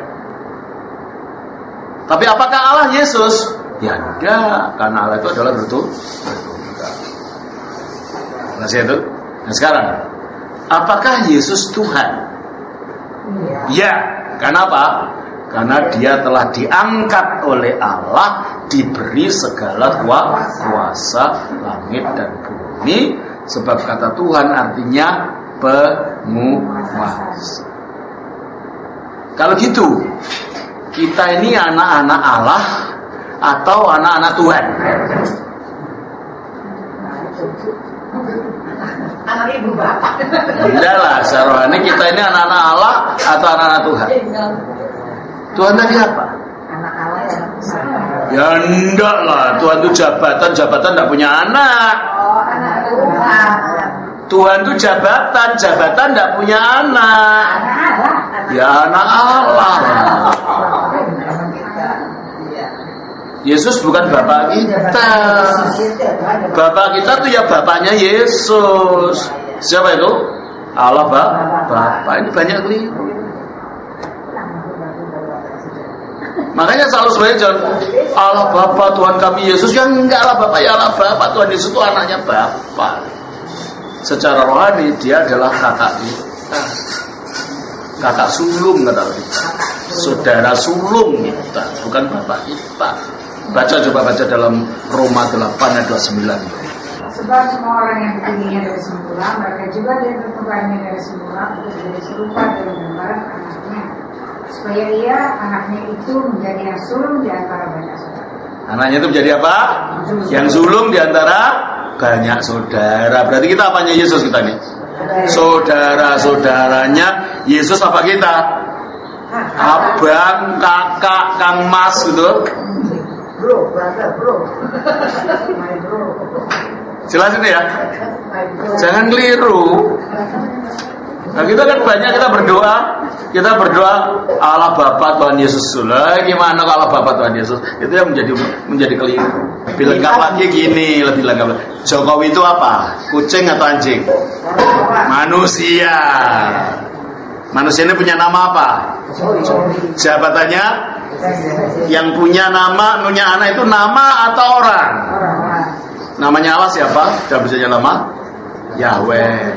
Tapi apakah Allah Yesus? Ya enggak, karena Allah itu adalah bentuk tunggal. Jelas ya itu? Nah sekarang, apakah Yesus Tuhan? Ya, karena apa? Karena Dia telah diangkat oleh Allah, diberi segala kuasa langit dan bumi. Sebab kata Tuhan artinya penguasa. Kalau gitu, kita ini anak-anak Allah atau anak-anak Tuhan? Anak ibu bapak. Tidak lah, serohani kita ini anak-anak Allah atau anak-anak Tuhan? Tuhan tadi apa? Anak Allah ya enggak lah, Tuhan itu jabatan tidak punya anak. Oh, anak Tuhan. Tuhan itu jabatan tidak punya anak. Anak Allah. Ya anak Allah. Yesus bukan bapak kita. Bapak kita tuh ya bapaknya Yesus. Siapa itu? Allah Bapak. Ini banyak keliru. Makanya selalu sebenarnya Allah Bapa Tuhan kami Yesus, yang enggak lah Bapak, ya Allah Bapa Tuhan Yesus itu anaknya Bapa. Secara rohani Dia adalah kakak kita, kakak sulung kata kita, saudara sulung kita, bukan Bapak kita. Coba baca dalam Roma 8 ayat 29. Sebab semua orang yang dipilihnya dari semula, mereka juga ditentukannya dari semula untuk menjadi serupa dengan gambaran anaknya, supaya ia anaknya itu menjadi yang sulung di antara banyak saudara. Anaknya itu menjadi apa? Yang sulung di antara banyak saudara. Berarti kita apanya Yesus kita nih? Saudara-saudaranya Yesus apa kita? Abang, kakak, kang mas gitu. Bro. Jelas ini ya? Jangan keliru. Nah kita kan banyak kita berdoa Allah Bapa Tuhan Yesus. Lah gimana kalau Bapa Tuhan Yesus? Itu yang menjadi keliru. Lebih lengkap lagi gini, lebih lengkap. Jokowi itu apa? Kucing atau anjing? Manusia. Manusia ini punya nama apa? Jabatannya? Yang punya nama, punya anak itu nama atau orang? Namanya Allah siapa? Dalam bahasa nama Yahweh.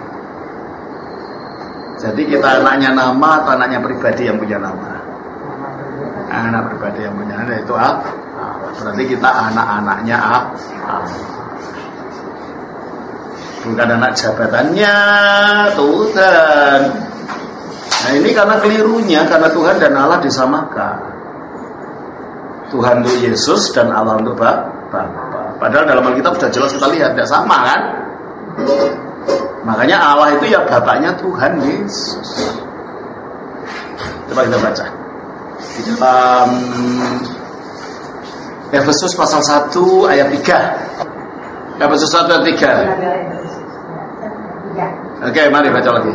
Jadi kita anaknya nama atau anaknya pribadi yang punya nama? Anak pribadi yang punya nama itu Allah. Berarti kita anak-anaknya Allah. Bukan anak jabatannya Tuhan. Nah ini karena kelirunya, karena Tuhan dan Allah disamakan. Tuhan untuk Yesus dan Allah untuk Bapa. Padahal dalam Alkitab sudah jelas kita lihat, tidak sama kan? Makanya Allah itu ya bapaknya Tuhan Yesus. Coba kita baca di dalam Efesus pasal 1 ayat 3. Efesus 1 ayat 3. Oke, mari baca lagi.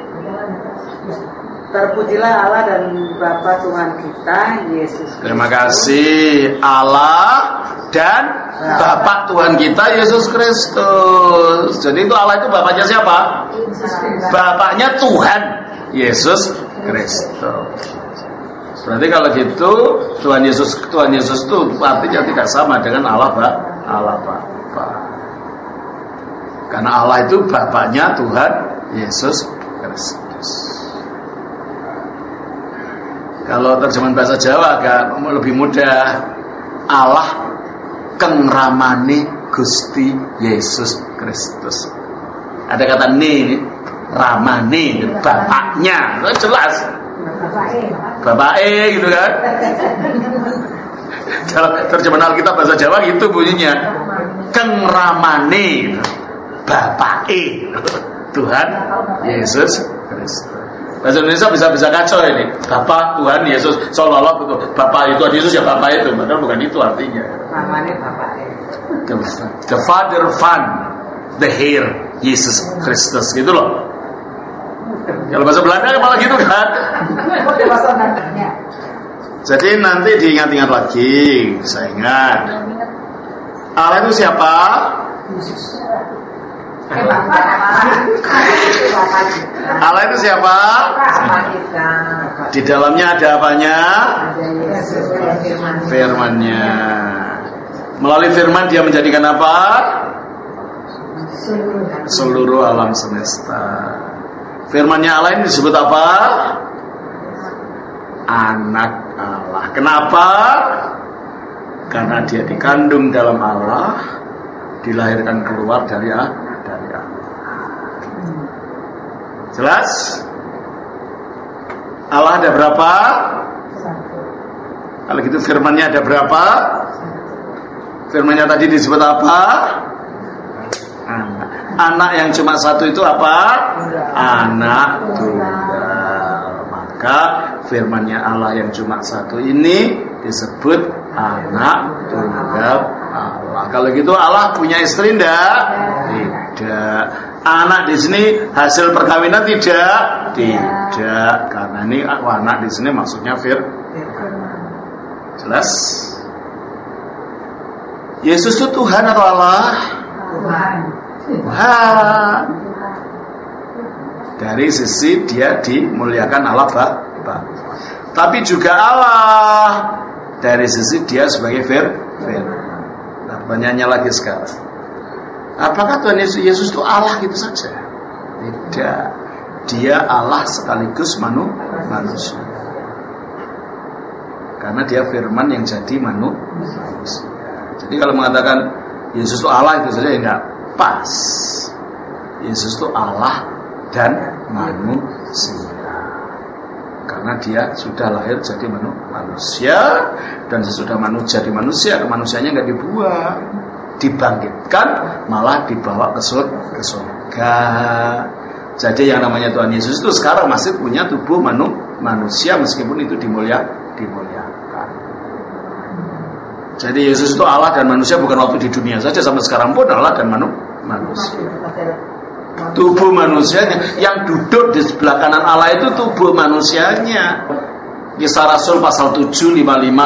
Terpujilah Allah dan Bapa Tuhan kita Yesus Kristus. Terima kasih Allah dan Bapa Tuhan kita Yesus Kristus. Jadi itu Allah itu bapaknya siapa? Bapaknya Tuhan Yesus Kristus. Berarti kalau gitu Tuhan Yesus itu artinya tidak sama dengan Allah Bapa. Karena Allah itu Bapaknya Tuhan Yesus Kristus. Kalau terjemahan bahasa Jawa agak lebih mudah. Allah keng ramane Gusti Yesus Kristus. Ada kata ne, ramane, bapaknya, itu jelas. Bapake gitu kan. Dalam terjemahan Alkitab bahasa Jawa gitu bunyinya. Keng ramane bapake Tuhan Yesus Kristus. Bahasa Indonesia bisa kacau ini. Bapak Tuhan Yesus sallallahu itu. Bapak itu Yesus ya bapak itu, padahal bukan itu artinya. Namanya bapak. The Father Son, the Heir Yesus Kristus gitu loh. Kalau bahasa Belanda malah gitu kan. Jadi nanti diingat-ingat lagi, saya ingat. Allah itu siapa? Allah itu siapa? Di dalamnya ada apanya? Firman-Nya. Melalui firman dia menjadikan apa? Seluruh alam semesta. Firman-Nya Allah ini disebut apa? Anak Allah. Kenapa? Karena dia dikandung dalam Allah, dilahirkan keluar dari Allah. Jelas? Allah ada berapa? Kalau gitu firman-Nya ada berapa? Firman-Nya tadi disebut apa? Anak. Anak yang cuma satu itu apa? Anak tunggal. Maka firman-Nya Allah yang cuma satu ini disebut anak tunggal Allah. Kalau gitu Allah punya istri enggak? Tidak. Anak di sini hasil perkawinan tidak? Tidak. Karena ini anak di sini maksudnya jelas? Yesus itu Tuhan atau Allah? Tuhan. Dari sisi dia dimuliakan Allah Bapa. Tapi juga Allah dari sisi dia sebagai firman. Nah, pertanyaannya lagi sekarang. Apakah Tuhan Yesus itu Allah gitu saja? Tidak. Dia Allah sekaligus manusia. Karena dia firman yang jadi manusia. Jadi kalau mengatakan Yesus itu Allah itu saja enggak pas. Yesus itu Allah dan manusia. Karena dia sudah lahir jadi manusia, dan sesudah jadi manusia, kemanusiaannya enggak dibuang, dibangkitkan, malah dibawa ke surga. Jadi yang namanya Tuhan Yesus itu sekarang masih punya tubuh manusia, meskipun itu dimuliakan. Jadi Yesus itu Allah dan manusia bukan waktu di dunia saja, sampai sekarang pun Allah dan manusia. Tubuh manusianya yang duduk di sebelah kanan Allah itu tubuh manusianya. Kisah Rasul pasal 7, 55,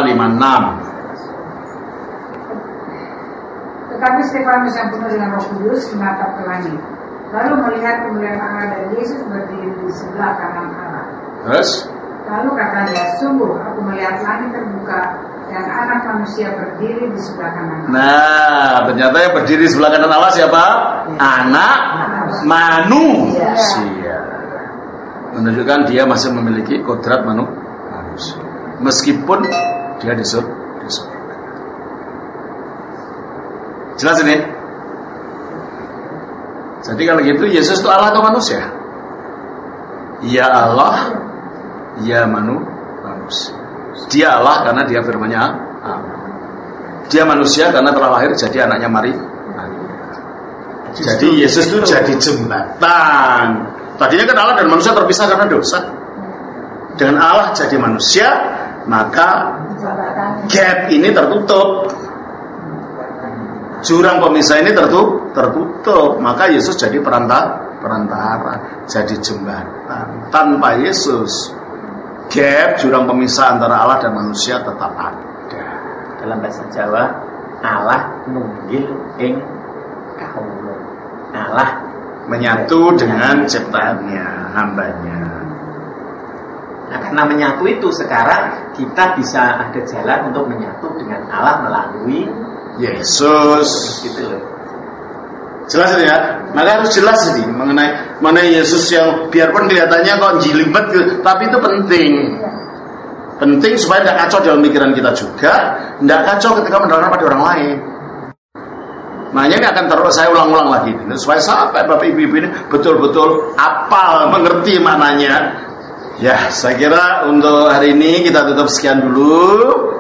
56. Tetapi Stefanus yang penuh dengan Roh Kudus menatap ke langit, lalu melihat kemuliaan Allah dan Yesus berdiri di sebelah kanan Allah. Terus? Lalu katanya, sungguh aku melihat langit terbuka dan anak manusia berdiri di sebelah kanan Allah. Nah, ternyata yang berdiri di sebelah kanan Allah siapa? Anak manusia. Menunjukkan dia masih memiliki kodrat manusia, meskipun dia di surga. Jelas ini? Jadi kalau gitu Yesus itu Allah atau manusia? Ya Allah, ya manusia. Dia Allah karena dia firman-Nya Allah. Dia manusia karena telah lahir jadi anaknya Maria. Jadi Yesus itu jadi jembatan. Tadinya kan Allah dan manusia terpisah karena dosa. Dengan Allah jadi manusia, maka gap ini tertutup. Jurang pemisah ini tertutup. Maka Yesus jadi perantara, jadi jembatan. Tanpa Yesus, gap jurang pemisah antara Allah dan manusia tetap ada. Dalam bahasa Jawa, Allah nunggil ing kaula. Allah menyatu dengan ciptaannya, hambanya. Nah, karena menyatu itu sekarang kita bisa ada jalan untuk menyatu dengan Allah melalui Yesus. Gitu loh. Jelas ini ya? Maka harus jelas ini mengenai Yesus yang biarpun kelihatannya kok jilimet, tapi itu penting. Penting supaya tidak kacau dalam pikiran kita juga, tidak kacau ketika menerangkan pada orang lain. Makanya ini akan terus saya ulang-ulang lagi supaya sampai Bapak Ibu ini betul-betul apal, mengerti maknanya. Ya, saya kira untuk hari ini kita tutup sekian dulu.